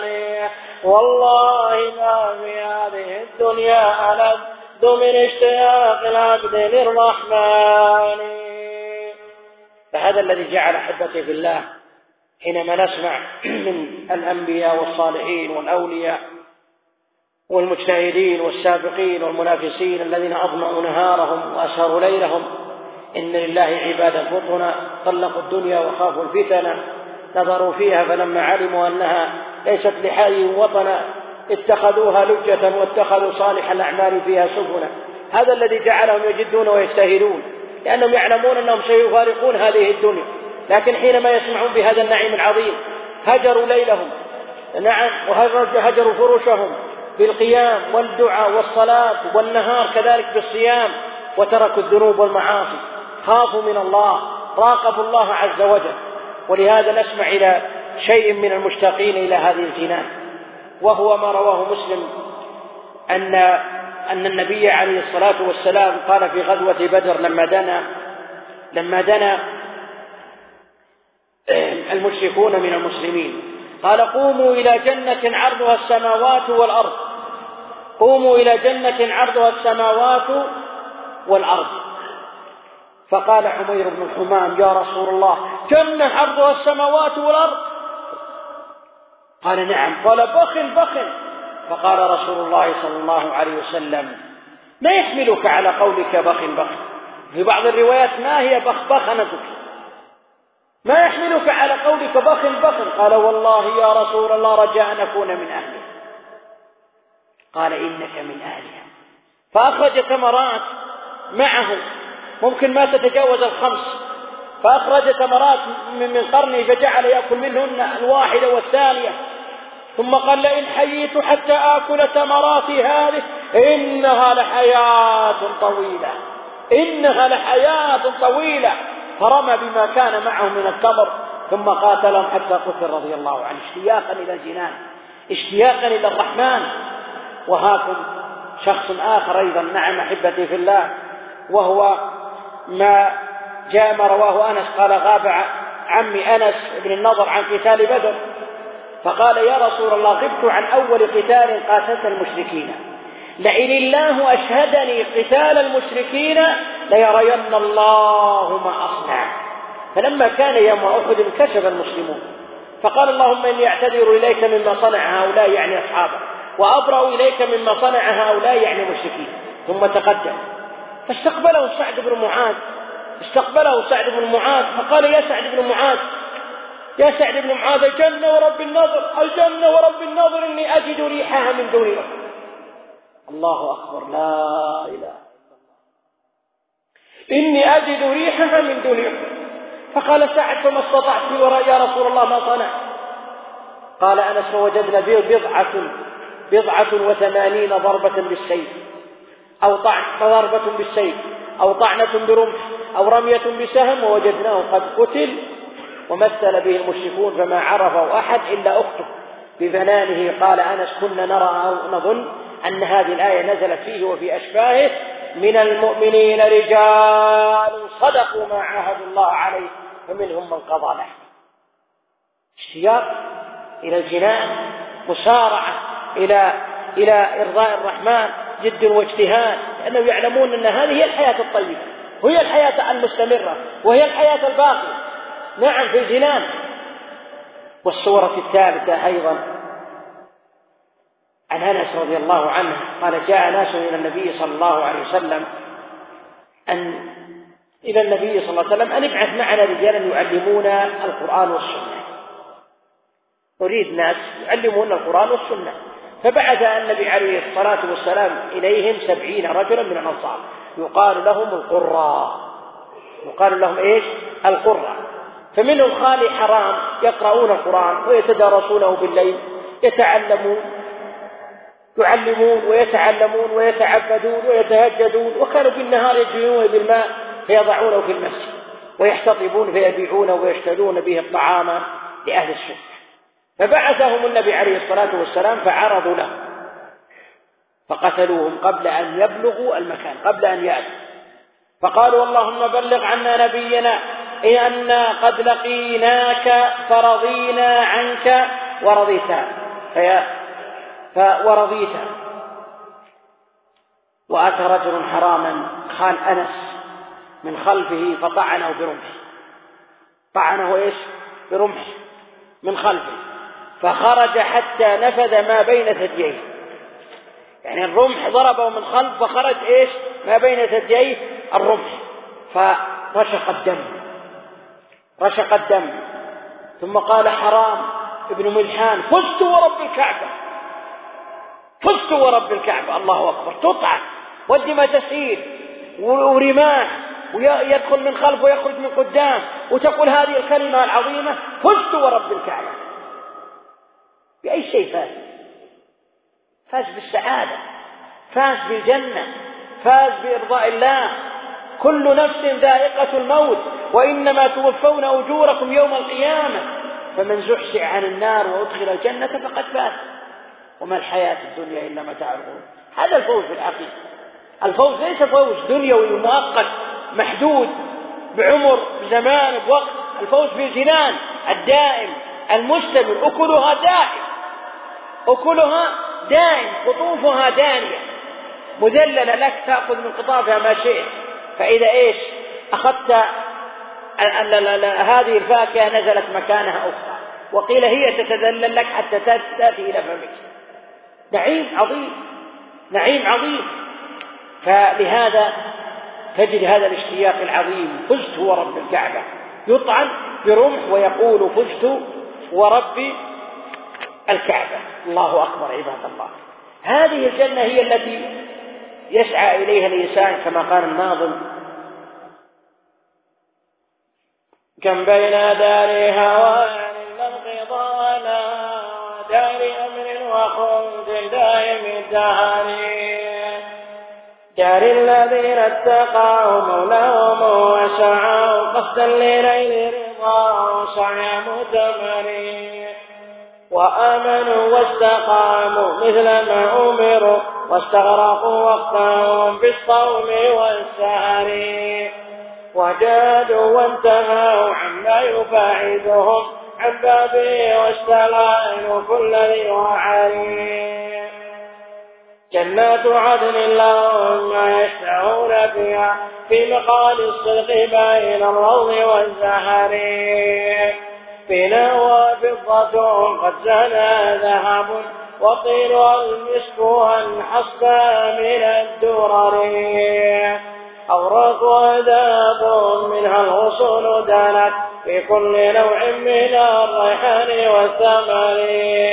والله ما في هذه الدنيا ألذ من اشتياق العبد للرحمن. فهذا الذي جعل أحبتي في الله حينما نسمع من الأنبياء والصالحين والأولياء والمجتهدين والسابقين والمنافسين الذين أضمعوا نهارهم وأسهروا ليلهم إن لله عبادا فطنا طلقوا الدنيا وخافوا الفتنة نظروا فيها فلما علموا أنها ليست لحي وطنا اتخذوها لجة واتخذوا صالح الأعمال فيها سبلا. هذا الذي جعلهم يجدون ويجتهدون لأنهم يعلمون أنهم سيفارقون هذه الدنيا. لكن حينما يسمعون بهذا النعيم العظيم هجروا ليلهم نعم وهجروا فرشهم بالقيام والدعاء والصلاة والنهار كذلك بالصيام وتركوا الذنوب والمعاصي خافوا من الله راقبوا الله عز وجل. ولهذا نسمع إلى شيء من المشتاقين إلى هذه الجنان وهو ما رواه مسلم أن النبي عليه الصلاة والسلام قال في غزوة بدر لما دنا المشركون من المسلمين قال قوموا إلى جنة عرضها السماوات والأرض قوموا إلى جنة عرضها السماوات والأرض. فقال عمير بن الحمام يا رسول الله جنة عرضها السماوات والأرض؟ قال نعم. قال بخ. فقال رسول الله صلى الله عليه وسلم ما يحملك على قولك بخ. في بعض الروايات ما هي بخبخنتك ما يحملك على قولك بخ. قال والله يا رسول الله رجاء أن أكون من أهله. قال إنك من أهلها. فأخرج ثمرات معه ممكن ما تتجاوز 5 فأخرج ثمرات من قرنه فجعل يأكل منهن الواحدة والثانية ثم قال لئن حييت حتى آكل ثمرات هذه إنها لحياة طويلة فرمى بما كان معه من التمر ثم قاتلهم حتى قتل رضي الله عنه اشتياقا إلى الجنان اشتياقا إلى الرحمن. وهاكم شخص آخر أيضا نعم أحبتي في الله وهو ما جاء ما رواه أنس قال غاب عمي أنس بن النضر عن قتال بدر فقال يا رسول الله غبت عن أول قتال قاتلت المشركين لئن الله أشهدني قتال المشركين ليرين الله ما أصنع. فلما كان يوم أحد انكشف المسلمون فقال اللهم إني أعتذر إليك مما صنع هؤلاء يعني أصحابه وأبرأ إليك مما صنع هؤلاء يعني المشركين. ثم تقدم فاستقبله سعد بن معاذ فقال يا سعد بن معاذ الجنة ورب النظر إني أجد ريحها من دون الله. الله أكبر لا إله إلا الله إني أجد ريحها من دون الله. فقال سعد فما استطعت يا رسول الله ما صنع؟ قال أنس فوجدنا 89 ضربة بالسيف أو ضربة بالسيف أو طعنة برمح أو رمية بسهم ووجدناه قد قتل ومثل به المشركون فما عرفه أحد إلا أخته ببنانه. قال أنس كنا نرى أو نظن أن هذه الآية نزلت فيه وفي أشباهه من المؤمنين رجال صدقوا ما عاهدوا الله عليه فمنهم من قضى نحبه. اشتياق إلى الجنان مسارعة إلى إرضاء الرحمن جد واجتهاد لأنهم يعلمون أن هذه هي الحياة الطيبة وهي الحياة المستمرة وهي الحياة الباقية. نعم في الجنان. والصورة الثالثة أيضا عن أنس رضي الله عنه قال جاء ناس إلى النبي صلى الله عليه وسلم أن ابعث معنا رجالا يعلمونا القرآن والسنة. نريد ناس يعلمون القرآن والسنة. فبعث النبي عليه الصلاة والسلام إليهم 70 رجلا من الأنصار يقال لهم القراء. يقال لهم إيش؟ القراء. فمنهم خالي حرام يقرؤون القرآن ويتدارسونه بالليل، يعلمون ويتعلمون ويتعبدون ويتهجدون، وكانوا بالنهار يجرون بالماء فيضعونه في المسجد ويحتطبون فيبيعونه ويشترون به الطعام لأهل السنة. فبعثهم النبي عليه الصلاة والسلام فعرضوا له فقتلوهم قبل أن يبلغوا المكان، قبل أن يأتوا. فقالوا اللهم بلغ عنا نبينا إنا قد لقيناك فرضينا عنك ورضيت. وأتى رجل حراما خال أنس من خلفه فطعنه برمحه. طعنه إيش؟ برمحه من خلفه فخرج حتى نفذ ما بين ثدييه. يعني الرمح ضربه من خلف فخرج إيش؟ ما بين ثدييه الرمح، فرشق الدم. ثم قال حرام ابن ملحان فزت ورب الكعبة. الله أكبر. تطعن والدماء تسيل ورماح ويدخل من خلف ويخرج من قدام وتقول هذه الكلمة العظيمة فزت ورب الكعبة. بأي شيء فاز بالسعادة، فاز بالجنة، فاز بإرضاء الله. كل نفس ذائقة الموت وإنما توفون أجوركم يوم القيامة فمن زحزح عن النار وأدخل الجنة فقد فاز وما الحياة الدنيا إلا متاع الغرور. هذا الفوز في الحقيقة. الفوز ليس فوز دنيوي مؤقت محدود بعمر بزمان بوقت. الفوز في الجنان الدائم المستمر، أكلها دائم قطوفها دانية مذللة لك تأخذ من قطافها ما شئت. فإذا إيش أخذت هذه الفاكهة نزلت مكانها أخرى وقيل هي تتذلل لك حتى تأتي إلى فمك. نعيم عظيم. فلهذا تجد هذا الاشتياق العظيم. فزت ورب الكعبة، يطعن برمح ويقول فزت ورب الكعبة. الله أكبر عباد الله. هذه الجنة هي التي يسعى إليها الإنسان كما قال الناظم: كم بين دار هوان انقضانا ودار أمر وخلد دائم الدهر، دار الذين اتقوا مولاهم وسعوا قصدا لنيل رضاه سعي متمرين، وآمنوا واستقاموا مثل ما أمروا واستغرقوا وقتهم بالصوم والسهر، وجادوا وانتهوا عما يباعدهم عن بابه واستلعنوا كل ذي وعري. جنات عدن لهم ما يشتهون فيها في مقال الصدق بين الروض والزهر، فينا وفضة قد زنى ذهب وطيرها المسك والحصب من الدرر، أوراق وذهب منها الغصون دانت في كل نوع من الريحان والثمر،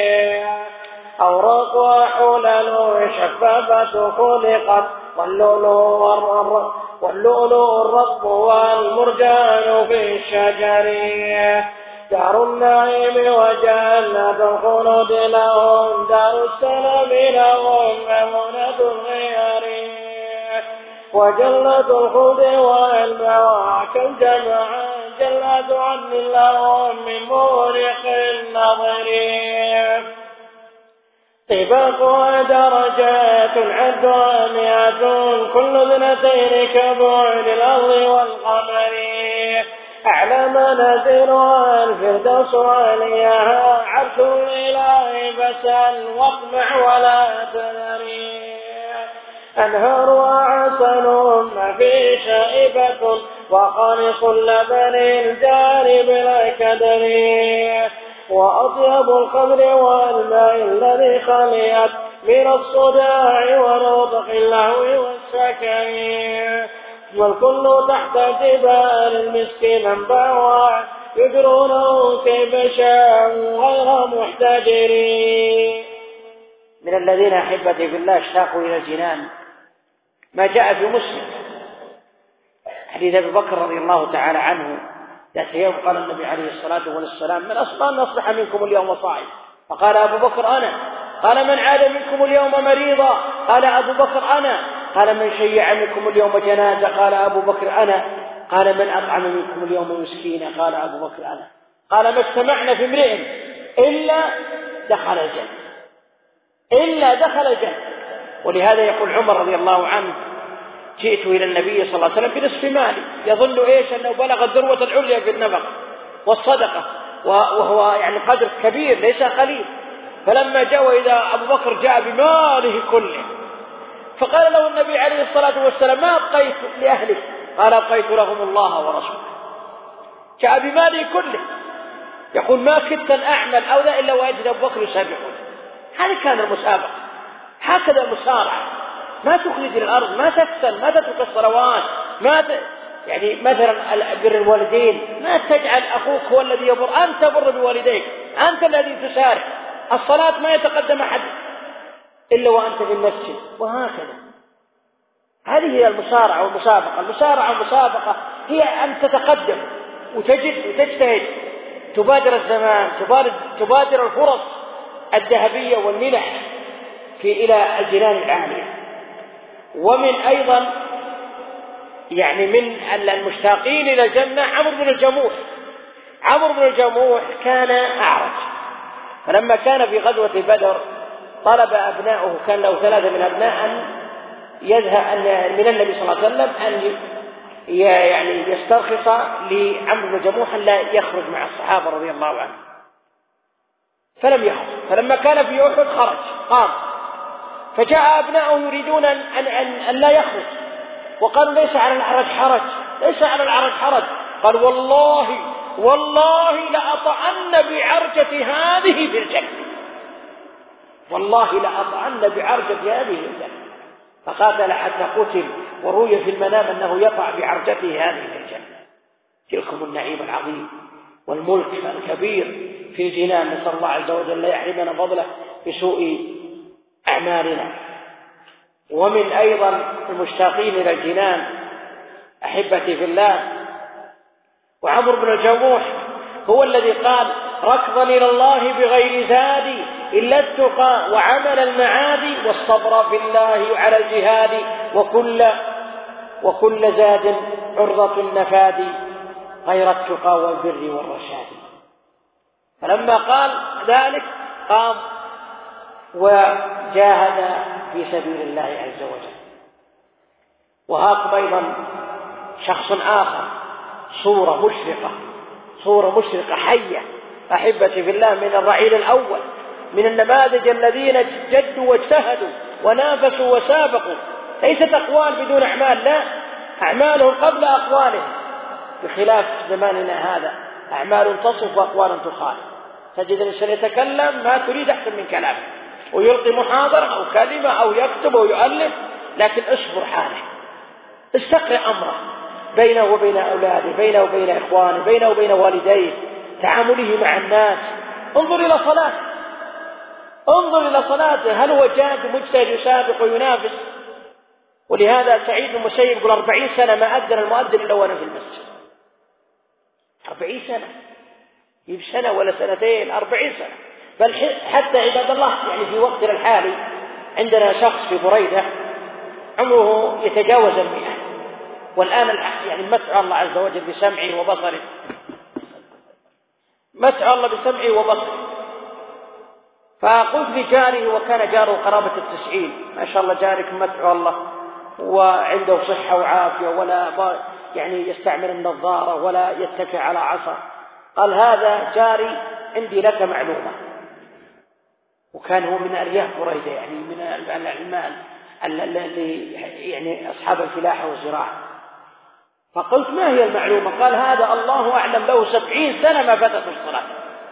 أوراق وحلل شفافة خلقت واللؤلؤ الرطب والمرجان في الشجر، دار النعيم وجنة الخلود لهم دار السلام لهم ممنة الغيار، وجنة الخلد والموى كم جمع جنة عدن لهم من مورق النظر، طباق درجات عدها 100 كل اثنتين كبعد الأرض والقمر، أعلى منازلها الفردوس عليها عرش الإله فسل واطمع ولا تذري، أنهار وعسل ما الضعف شائبة وخالص اللبن الجاري بالأكدر وأطيب الخمر والماء الذي خليت من الصداع ونطق اللهو والسكر والكل تحت جبال المسك منبع يجرونه كيف شاء غير محتجرين. من الذين أحبتي في الله اشتاقوا إلى الجنان ما جاء في مسلم حديث أبي بكر رضي الله تعالى عنه ذات يوم قال النبي عليه الصلاة والسلام: من أصبح منكم اليوم صائم؟ فقال أبو بكر: أنا. قال: من عاد منكم اليوم مريضا؟ قال أبو بكر: أنا. قال: من شيع منكم اليوم جنازة؟ قال أبو بكر: أنا. قال: من أطعم منكم اليوم مسكينا؟ قال أبو بكر: أنا. قال: ما اجتمعنا في امرئ إلا دخل الجنة، إلا دخل الجنة. ولهذا يقول عمر رضي الله عنه: جئت إلى النبي صلى الله عليه وسلم بنصف مالي، يظن أنه بلغ الذروة العليا في النفقة والصدقة، وهو يعني قدر كبير ليس قليل. فلما جاء وإذا أبو بكر جاء بماله كله، فقال له النبي عليه الصلاة والسلام: ما أبقيت لأهلك؟ قال: أبقيت لهم الله ورسوله. جاء بماله كله، يقول: ما كنت أعمل أو لا إلا وأجد أبو بكر يسابقون. هذه كان المسابقة، هكذا المسارعة، ما تخلد الأرض، ما تكسل، ما تترك الصلوات، يعني مثلا بر الوالدين، ما تجعل أخوك هو الذي يبر، أنت بر بوالديك، أنت الذي تسارع. الصلاة ما يتقدم أحد إلا وأنت في المسجد، وهكذا. هذه هي المسارعة والمسابقة. المسارعة والمسابقة هي أن تتقدم وتجد وتجتهد، تبادر الزمان، تبادر الفرص الذهبية والمنح إلى الجنان العالية. ومن أيضا يعني من المشتاقين إلى الجنة عمرو بن الجموح. عمرو بن الجموح كان أعرج، فلما كان في غزوة بدر طلب أبناؤه، كان له 3 من أبناء، أن يذهب من النبي صلى الله عليه وسلم أن يعني يسترخص لعمرو بن الجموح أن لا يخرج مع الصحابة رضي الله عنهم، فلم يخرج. فلما كان في أحد خرج قام، فجاء أبناؤه يريدون أن لا يخرج، وقالوا: ليس على الأعرج حرج، ليس على الأعرج حرج. قال: والله لأطعن بعرجة هذه في الجنة، والله لأطعن بعرجة هذه في الجنة. فقاتل حتى قتل، وروي في المنام أنه يقع بعرجته هذه في الجنة. تلكم النعيم العظيم والملك الكبير في الجنان. نسأل الله عز وجل لا يحرمنا فضله بسوء أعمالنا. ومن أيضا المشتاقين إلى الجنان أحبتي في الله وعمرو بن الجموح هو الذي قال: ركضا إلى الله بغير زاد إلا التقى وعمل المعادي والصبر بالله على الجهاد وكل زاد عرضة النفاد غير التقى والبر والرشاد. فلما قال ذلك قام وجاهد في سبيل الله عز وجل. وهاكم أيضا شخص آخر، صورة مشرقة حية أحبتي في الله، من الرعيل الأول، من النماذج الذين جدوا واجتهدوا ونافسوا وسابقوا. ليست أقوال بدون أعمال، لا، أعمالهم قبل أقوالهم، بخلاف زماننا هذا أعمال تصف وأقوال تخالف. تجد الإنسان يتكلم ما تريد أحسن من كلامه، ويلقي محاضرة أو كلمة أو يكتب أو يؤلف، لكن اصبر حاله، استقر أمره بينه وبين أولاده، بينه وبين إخوانه، بينه وبين والديه، تعامله مع الناس. انظر إلى صلاته، هل هو جاد مجتهد يسابق وينافس؟ ولهذا سعيد بن المسيب يقول: 40 سنة ما أذن المؤذن إلا وأنا في المسجد. 40 سنة، يجيب سنة ولا سنتين، 40 سنة. بل حتى عباد الله يعني في وقتنا الحالي عندنا شخص في بريدة عمره يتجاوز 100، والآن يعني متع الله عز وجل بسمعه وبصره، متع الله بسمعه وبصره. فقلت لجاره، وكان جاره قرابة 90، ما شاء الله جارك متع الله وعنده صحة وعافية، ولا يعني يستعمل النظارة ولا يتكئ على عصا. قال: هذا جاري، عندي لك معلومة. وكان هو من أرياف بريدة، يعني من المال. اللي يعني أصحاب الفلاحة والزراعة. فقلت ما هي المعلومة؟ قال هذا الله أعلم له 70 سنة ما فاتت الصلاة،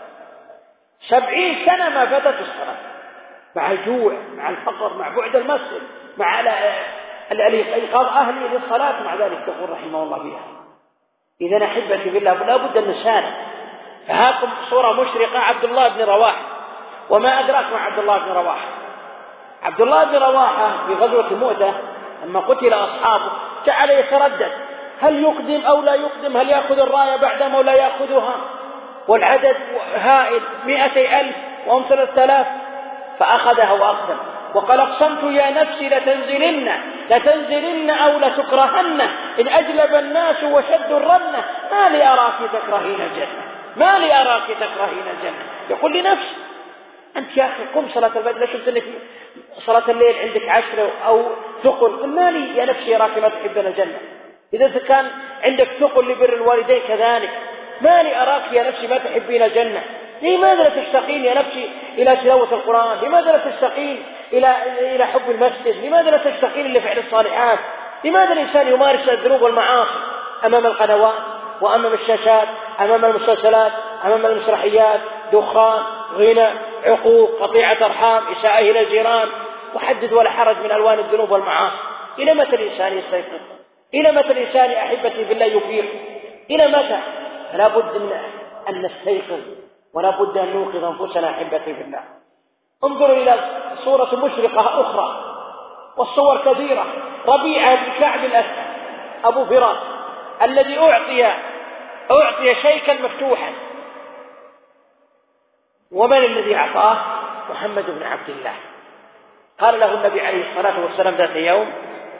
70 سنة ما فاتت الصلاة، مع الجوع، مع الفقر، مع بعد المسجد، مع إيقاظ أهلي للصلاة، مع ذلك تقول رحمه الله بها. إذا أحبتي بالله لا بد أن نسارع. فهاكم صورة مشرقة عبد الله بن رواحة، وما أدراك مع عبد الله بن رواحة. عبد الله بن رواحة في غزوة مؤتة لما قتل أصحابه جعل يتردد هل يقدم أو لا يقدم، هل يأخذ الراية بعدما ولا يأخذها، والعدد هائل 200,000 وهم 3000، فأخذها وأقدم وقال اقسمت يا نفسي لتنزلن أو لتكرهن إن أجلب الناس وشدوا الرنة ما لي أراك تكرهين الجنة، ما لي أراك تكرهين الجنة. يقول لنفسه أنت يا أخي قم صلاة الفجر، شفت أنك صلاة الليل عندك 10 أو ثقل، ما لي يا نفسي أراك ما تحبين الجنة. إذا كان عندك ثقل لبر الوالدين كذلك، ما لي أراك يا نفسي ما تحبين الجنة. لماذا لا تشتاقين يا نفسي إلى تلاوة القرآن؟ لماذا لا تشتاقين إلى حب المسجد؟ لماذا لا تشتاقين لفعل الصالحات؟ لماذا الإنسان يمارس الذنوب والمعاصي أمام القنوات وأمام الشاشات، أمام المسلسلات، أمام المسرحيات، دخان، غنى، عقوق، قطيعة أرحام، إساءة إلى الجيران، وحدد ولا حرج من ألوان الذنوب والمعاصي؟ إلى متى الإنسان يستيقظ؟ إلى متى الإنسان أحبتي بالله يفيق؟ إلى متى؟ فلا بد من أن نستيقظ، ولا بد أن نوقظ أنفسنا أحبتي بالله. انظروا إلى صورة مشرقة أخرى، والصور كثيرة. ربيعة بن كعب الأسد أبو فراس الذي أعطي شيكا مفتوحا، ومن الذي أعطاه؟ محمد بن عبد الله. قال له النبي عليه الصلاة والسلام ذات يوم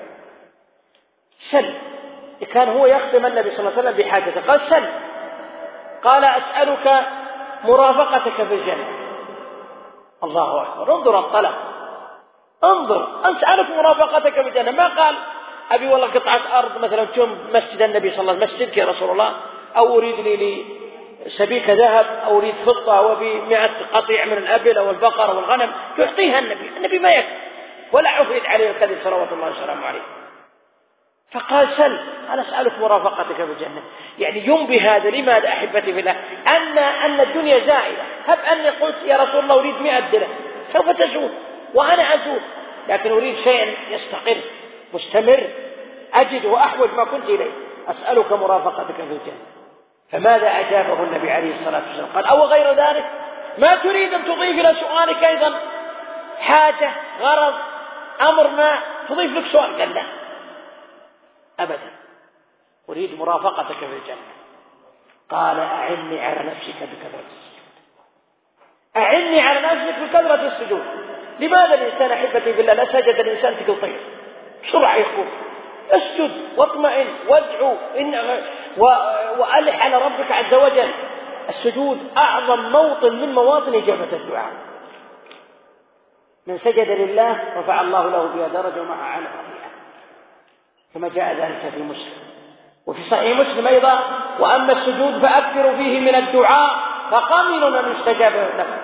سل، كان هو يخدم النبي صلى الله عليه وسلم بحاجته، قال سل. قال أسألك مرافقتك في الجنة. الله أكبر، انظر الطلب، انظر أسألك مرافقتك في الجنة. ما قال أبي والله قطعة أرض مثلا تم مسجد النبي صلى الله عليه وسلم، مسجدك يا رسول الله، أو أريد لي سبيك ذهب، أو أريد فضة وب100 قطيع من الأبل أو البقر والغنم، يعطيها النبي ما يكفي ولا عفيت عليه الكذب صلوات الله وسلامه عليه. فقال سل، أنا أسألك مرافقتك في الجنة. يعني ينبي هذا. لماذا أحبتي بالله؟ أن الدنيا زائلة. هب أني قلت يا رسول الله أريد 100 درهم، سوف تزول وأنا أزول، لكن أريد شيئا يستقر مستمر أجد وأحوج ما كنت إليه. أسألك مرافقتك في الجنة. فماذا أجابه النبي عليه الصلاة والسلام؟ قال أو غير ذلك؟ ما تريد أن تضيف إلى سؤالك أيضا حاجة، غرض، أمر ما تضيف لك سؤال؟ قال لا أبدا، أريد مرافقتك في الجنة. قال أعني على نفسك بكثرة السجود، أعني على نفسك بكثرة السجود. لماذا الإنسان أحبتي بالله لا سجد الإنسان تقول طيب بسرعة يقول اسجد واطمئن وادعو وألح على ربك عز وجل. السجود أعظم موطن من مواطن إجابة الدعاء. من سجد لله رفع الله له بها درجة ومع على رفيعة، كما جاء ذلك في مسلم. وفي صحيح مسلم أيضا وأما السجود فأكثروا فيه من الدعاء فقمن أن يستجاب لك.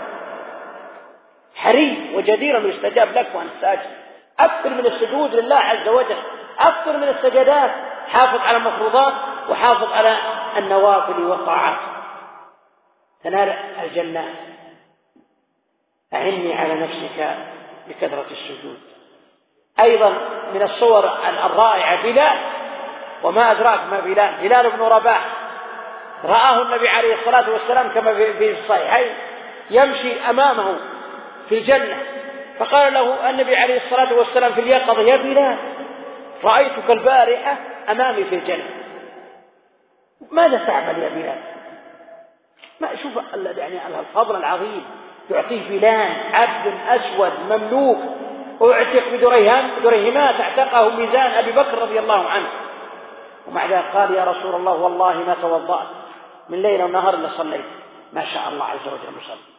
حري وجدير أن يستجاب لك وأن تساجد. أكثر من السجود لله عز وجل، أكثر من السجدات. حافظ على المفروضات وحافظ على النوافل والطاعات تنال الجنة. أعني على نفسك بكثرة السجود. أيضا من الصور الرائعة بلال، وما أدراك ما بلال بن رباح. رآه النبي عليه الصلاة والسلام كما في الصحيحين يمشي أمامه في الجنة، فقال له النبي عليه الصلاة والسلام في اليقظة يا بلال رأيتك البارحة أمامي في الجنة، ماذا تعمل يا بلال؟ ما شوف يعني الفضل العظيم يعطيه بلال، عبد أسود مملوك أعتق بدريهمات اعتقه ميزان أبي بكر رضي الله عنه، ومع ذلك قال يا رسول الله والله ما توضأت من ليلة ونهار إلا صليت. ما شاء الله عز وجل مصلي.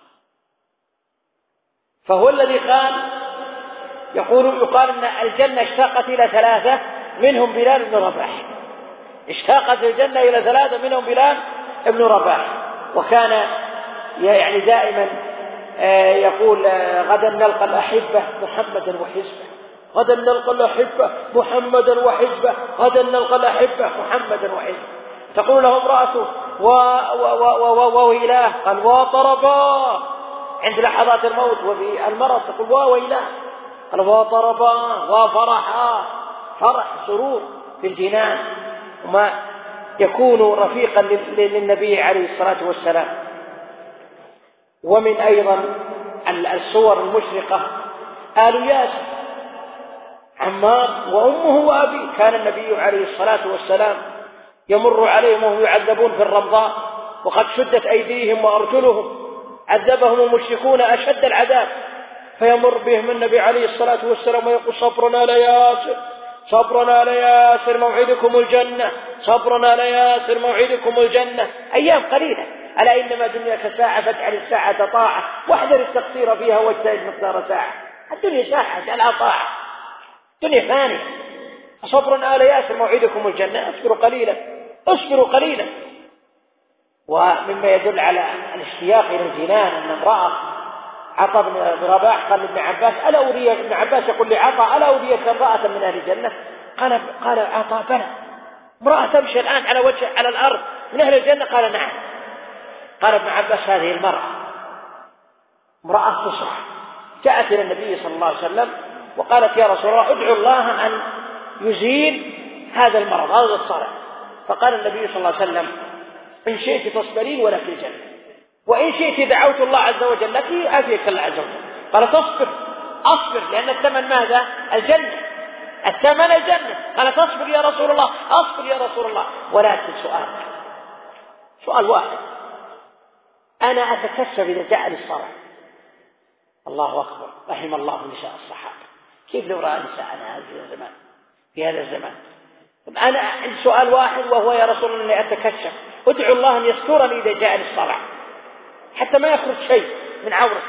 فهو الذي قال يقال أن الجنة اشتاقت إلى 3 منهم بلال بن رباح. اشتاقت الجنة إلى 3 منهم بلال بن رباح. وكان يعني دائما يقول غدا نلقى الأحبة محمدا وحزبه غدا نلقى الأحبة محمدا وحزبه، غدا نلقى الأحبة محمدا وحزبه. تقول له امرأته وويلاه، قال وطربا عند لحظات الموت وفي المرض تقول وويلاه، قال وطربا وفرحا، فرح سرور في الجنان، وما يكون رفيقا للنبي عليه الصلاة والسلام. ومن أيضا الصور المشرقة آل ياسر، عمار وأمه وأبي. كان النبي عليه الصلاة والسلام يمر عليهم وهم يعذبون في الرمضاء وقد شدت أيديهم وأرجلهم، عذبهم المشركون أشد العذاب، فيمر بهم النبي عليه الصلاة والسلام ويقول صبرنا لياسر، صبرنا لياسر موعدكم الجنة، صبرنا لياسر موعدكم الجنة. أيام قليلة، ألا إنما دنياك ساعة فاجعل الساعة طاعة واحذر التقصير فيها واجتهد مقدار ساعة. الدنيا ساعة اجعلها طاعة، الدنيا ثانية. صبرا آل ياسر موعدكم الجنة، اصبروا قليلا، اصبروا قليلا. ومما يدل على الاشتياق إلى الجنان أن امرأة عطى بن رباح قال لابن عباس ألا أريك، ابن عباس يقول لعطى ألا أريك امرأة من أهل الجنة؟ قال عطى بلى، امرأة تمشي الآن على وجه على الأرض من أهل الجنة؟ قال نعم. قال ابن عباس هذه المرأة امرأة تصرح، جاءت إلى النبي صلى الله عليه وسلم وقالت يا رسول الله ادعو الله أن يزيل هذا المرض هذا الصرع. فقال النبي صلى الله عليه وسلم إن شئت تصبرين ولك الجنة، وإن شئت دعوت الله عز وجل لك يعافيك الله عز وجل. قال تصبر، أصبر لأن الثمن ماذا؟ الجنة، الثمن الجنة. قال تصبر يا رسول الله، أصبر يا رسول الله. ولكن سؤال واحد، أنا أتكسب إذا جاء للصلاة. الله أكبر، رحم الله نساء الصحابة، كيف لو رأى نساءنا في هذا الزمان. أنا عندي سؤال واحد وهو يا رسول الله أني أتكشف، أدعو الله أن يسترني إذا جاء للصلاة حتى ما يخرج شيء من عورة.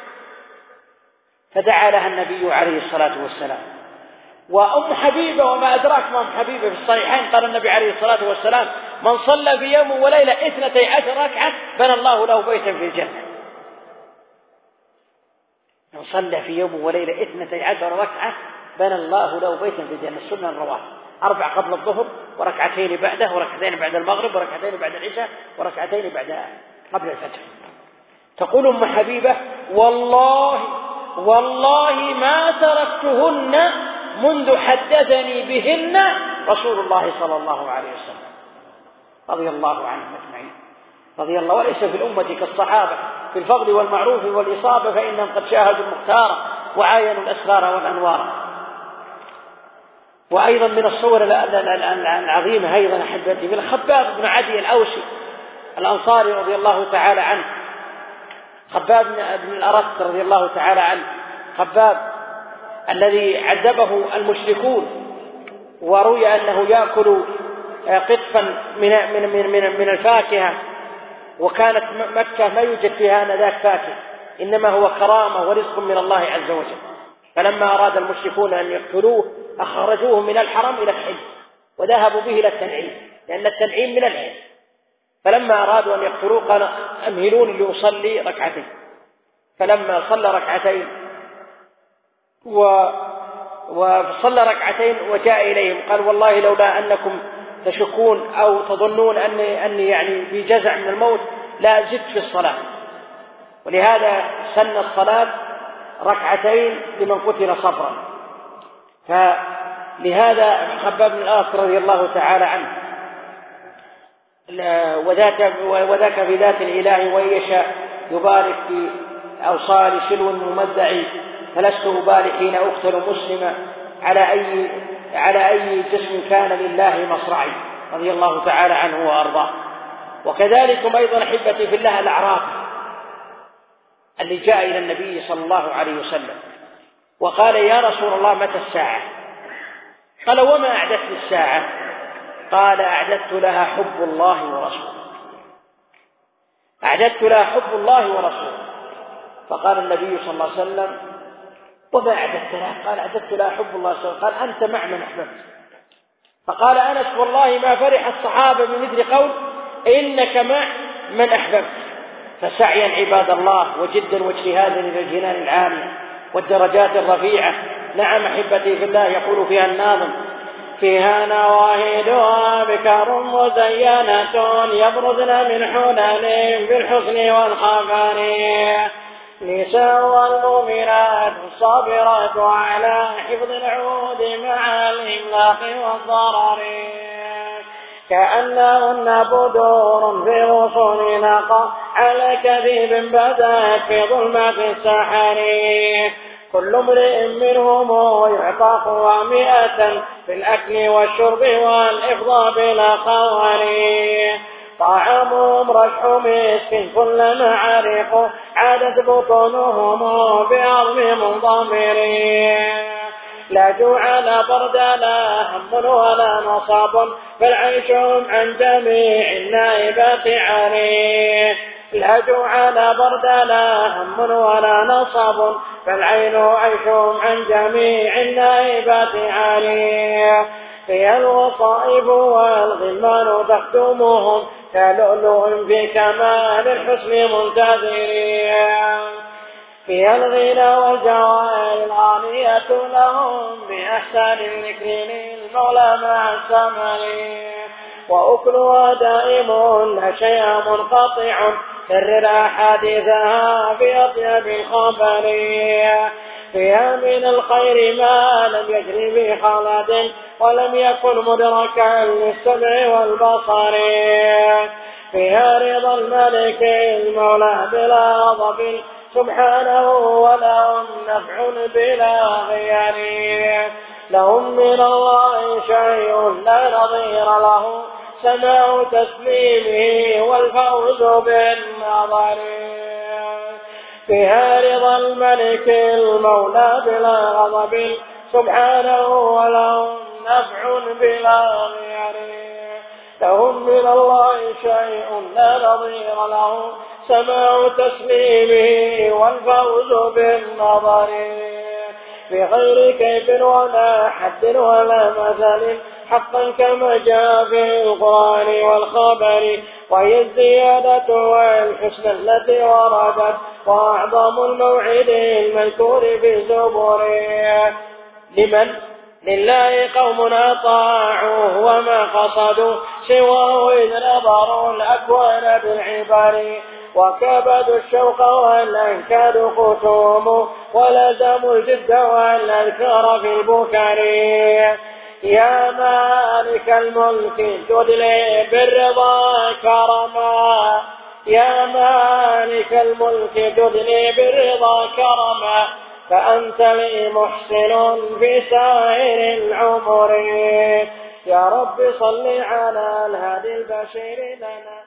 فدعا لها النبي عليه الصلاة والسلام. وأم حبيبة، وما أدراك ما أم حبيبة، في الصحيحين قال النبي عليه الصلاة والسلام من صلى في يوم وليلة 12 ركعة بنى الله له بيتا في الجنة. من صلى في يوم وليلة 12 ركعة بنى الله له بيتا في الجنة. السنة الرواتب 4 قبل الظهر وركعتين بعده وركعتين بعد المغرب وركعتين بعد العشاء وركعتين قبل الفجر. تقول أم حبيبة والله ما تركتهن منذ حدثني بهن رسول الله صلى الله عليه وسلم رضي الله عنهم أجمعين. رضي الله، وليس في الأمة كالصحابة في الفضل والمعروف والإصابة، فإنهم قد شاهدوا المختار وعاينوا الأسرار والأنوار. وأيضا من الصور العظيمة أيضا أحبتي من خباب بن عدي الأوسي الأنصاري رضي الله تعالى عنه، خباب بن الأرت رضي الله تعالى عنه، خباب الذي عذبه المشركون وروي أنه يأكل قطفا من الفاكهة، وكانت مكة ما يوجد فيها آنذاك فاكهة، إنما هو كرامة ورزق من الله عز وجل. فلما أراد المشركون أن يقتلوه أخرجوه من الحرم إلى الحل وذهبوا به إلى التنعيم، لأن التنعيم من الحل. فلما أرادوا أن يقتلوه قال أمهلوني لأصلي ركعتين. فلما صلى ركعتين وصلى ركعتين وجاء إليهم قال والله لولا أنكم تشكون أو تظنون أني يعني في جزع من الموت لا زدت في الصلاة. ولهذا سن الصلاة ركعتين لمن قتل صبرا. فلهذا خباب بن الأرت رضي الله تعالى عنه وذاك في ذات الإله وإن يشاء يبارك في أوصال سلو ممزع، فلست أبالي حين أقتل مسلما على أي جسم كان لله مصرعي. رضي الله تعالى عنه وأرضاه. وكذلك أيضا أحبتي في الله الأعرابي اللي جاء إلى النبي صلى الله عليه وسلم وقال يا رسول الله متى الساعة؟ قال وما أعددت للساعة؟ قال أعددت لها حب الله ورسوله، أعددت لها حب الله ورسوله. فقال النبي صلى الله عليه وسلم وما أعددت لها؟ قال أعددت لها حب الله ورسوله. قال أنت مع من أحببت. فقال أنس والله ما فرح الصحابة بمثل قول إنك مع من أحببت. فسعيا عباد الله وجدا واجتهادا إلى الجنان العالية والدرجات الرفيعة نعم أحبتي في الله، يقول فيها الناظم: فيها نواهدها بكر مزينة يبرزن من حلل بالحسن والخبر، نساء المؤمنات الصابرات على حفظ العهود مع الإملاق والضرر، كأنهن بدور في غصون نقى على كذب بدأت في ظلمة السحر، كل امرئ منهم يعطى 100 في الأكل والشرب والإفضاء بلا خوار، طعامهم رشح مسك كلما عرقوا عادت بطونهم بعظم منضمر، لا جوع لا برد لا هم ولا نصاب بل عيشهم عن جميع النائبات عليه، لا جوع لا برد لا هم ولا نصاب بل عيشهم عن جميع النائبات عليه، هي الوصائب والغلمان تخدمهم كلؤلؤ في كمال الحسن منتظرين، فيها الغنى والجوائر الغانية لهم بأحسن الذكر للمولى مع الثمر، وأكلها دائم لا شيء منقطع كرر أحاديثها في أطيب الخبر، فيها من الخير ما لم يجري بخلد ولم يكن مدركا للسمع والبصر، فيها رضا الملك المولى بلا غضب سبحانه ولهم نفع بلا غير، لهم من الله شيء لا نظير له سماع تسليمه والفوز بالنظر، فيها رضا الملك المولى بلا غضب سبحانه ولهم نفع بلا غير، لهم من الله شيء لا نظير له سماع تسليمه والفوز بالنظر، بغير كيف ولا حد ولا مثل حقا كما جاء في القرآن والخبر، وهي الزيادة والحسن التي وردت وأعظم الموعد المذكور في زبره، لمن لله قوم أطاعوه وما قصدوا سواه إذ نظروا الأكوان بالعبر، وكبدوا الشوق والأنكاد ختوم ولزموا الجد والأذكار في البكر، يا مالك الملك تدلي بالرضا كرما، يا مالك الملك تدلي بالرضا كرما، فأنت لي محسن في سائر العمر، يا رب صل على الهادي البشير لنا.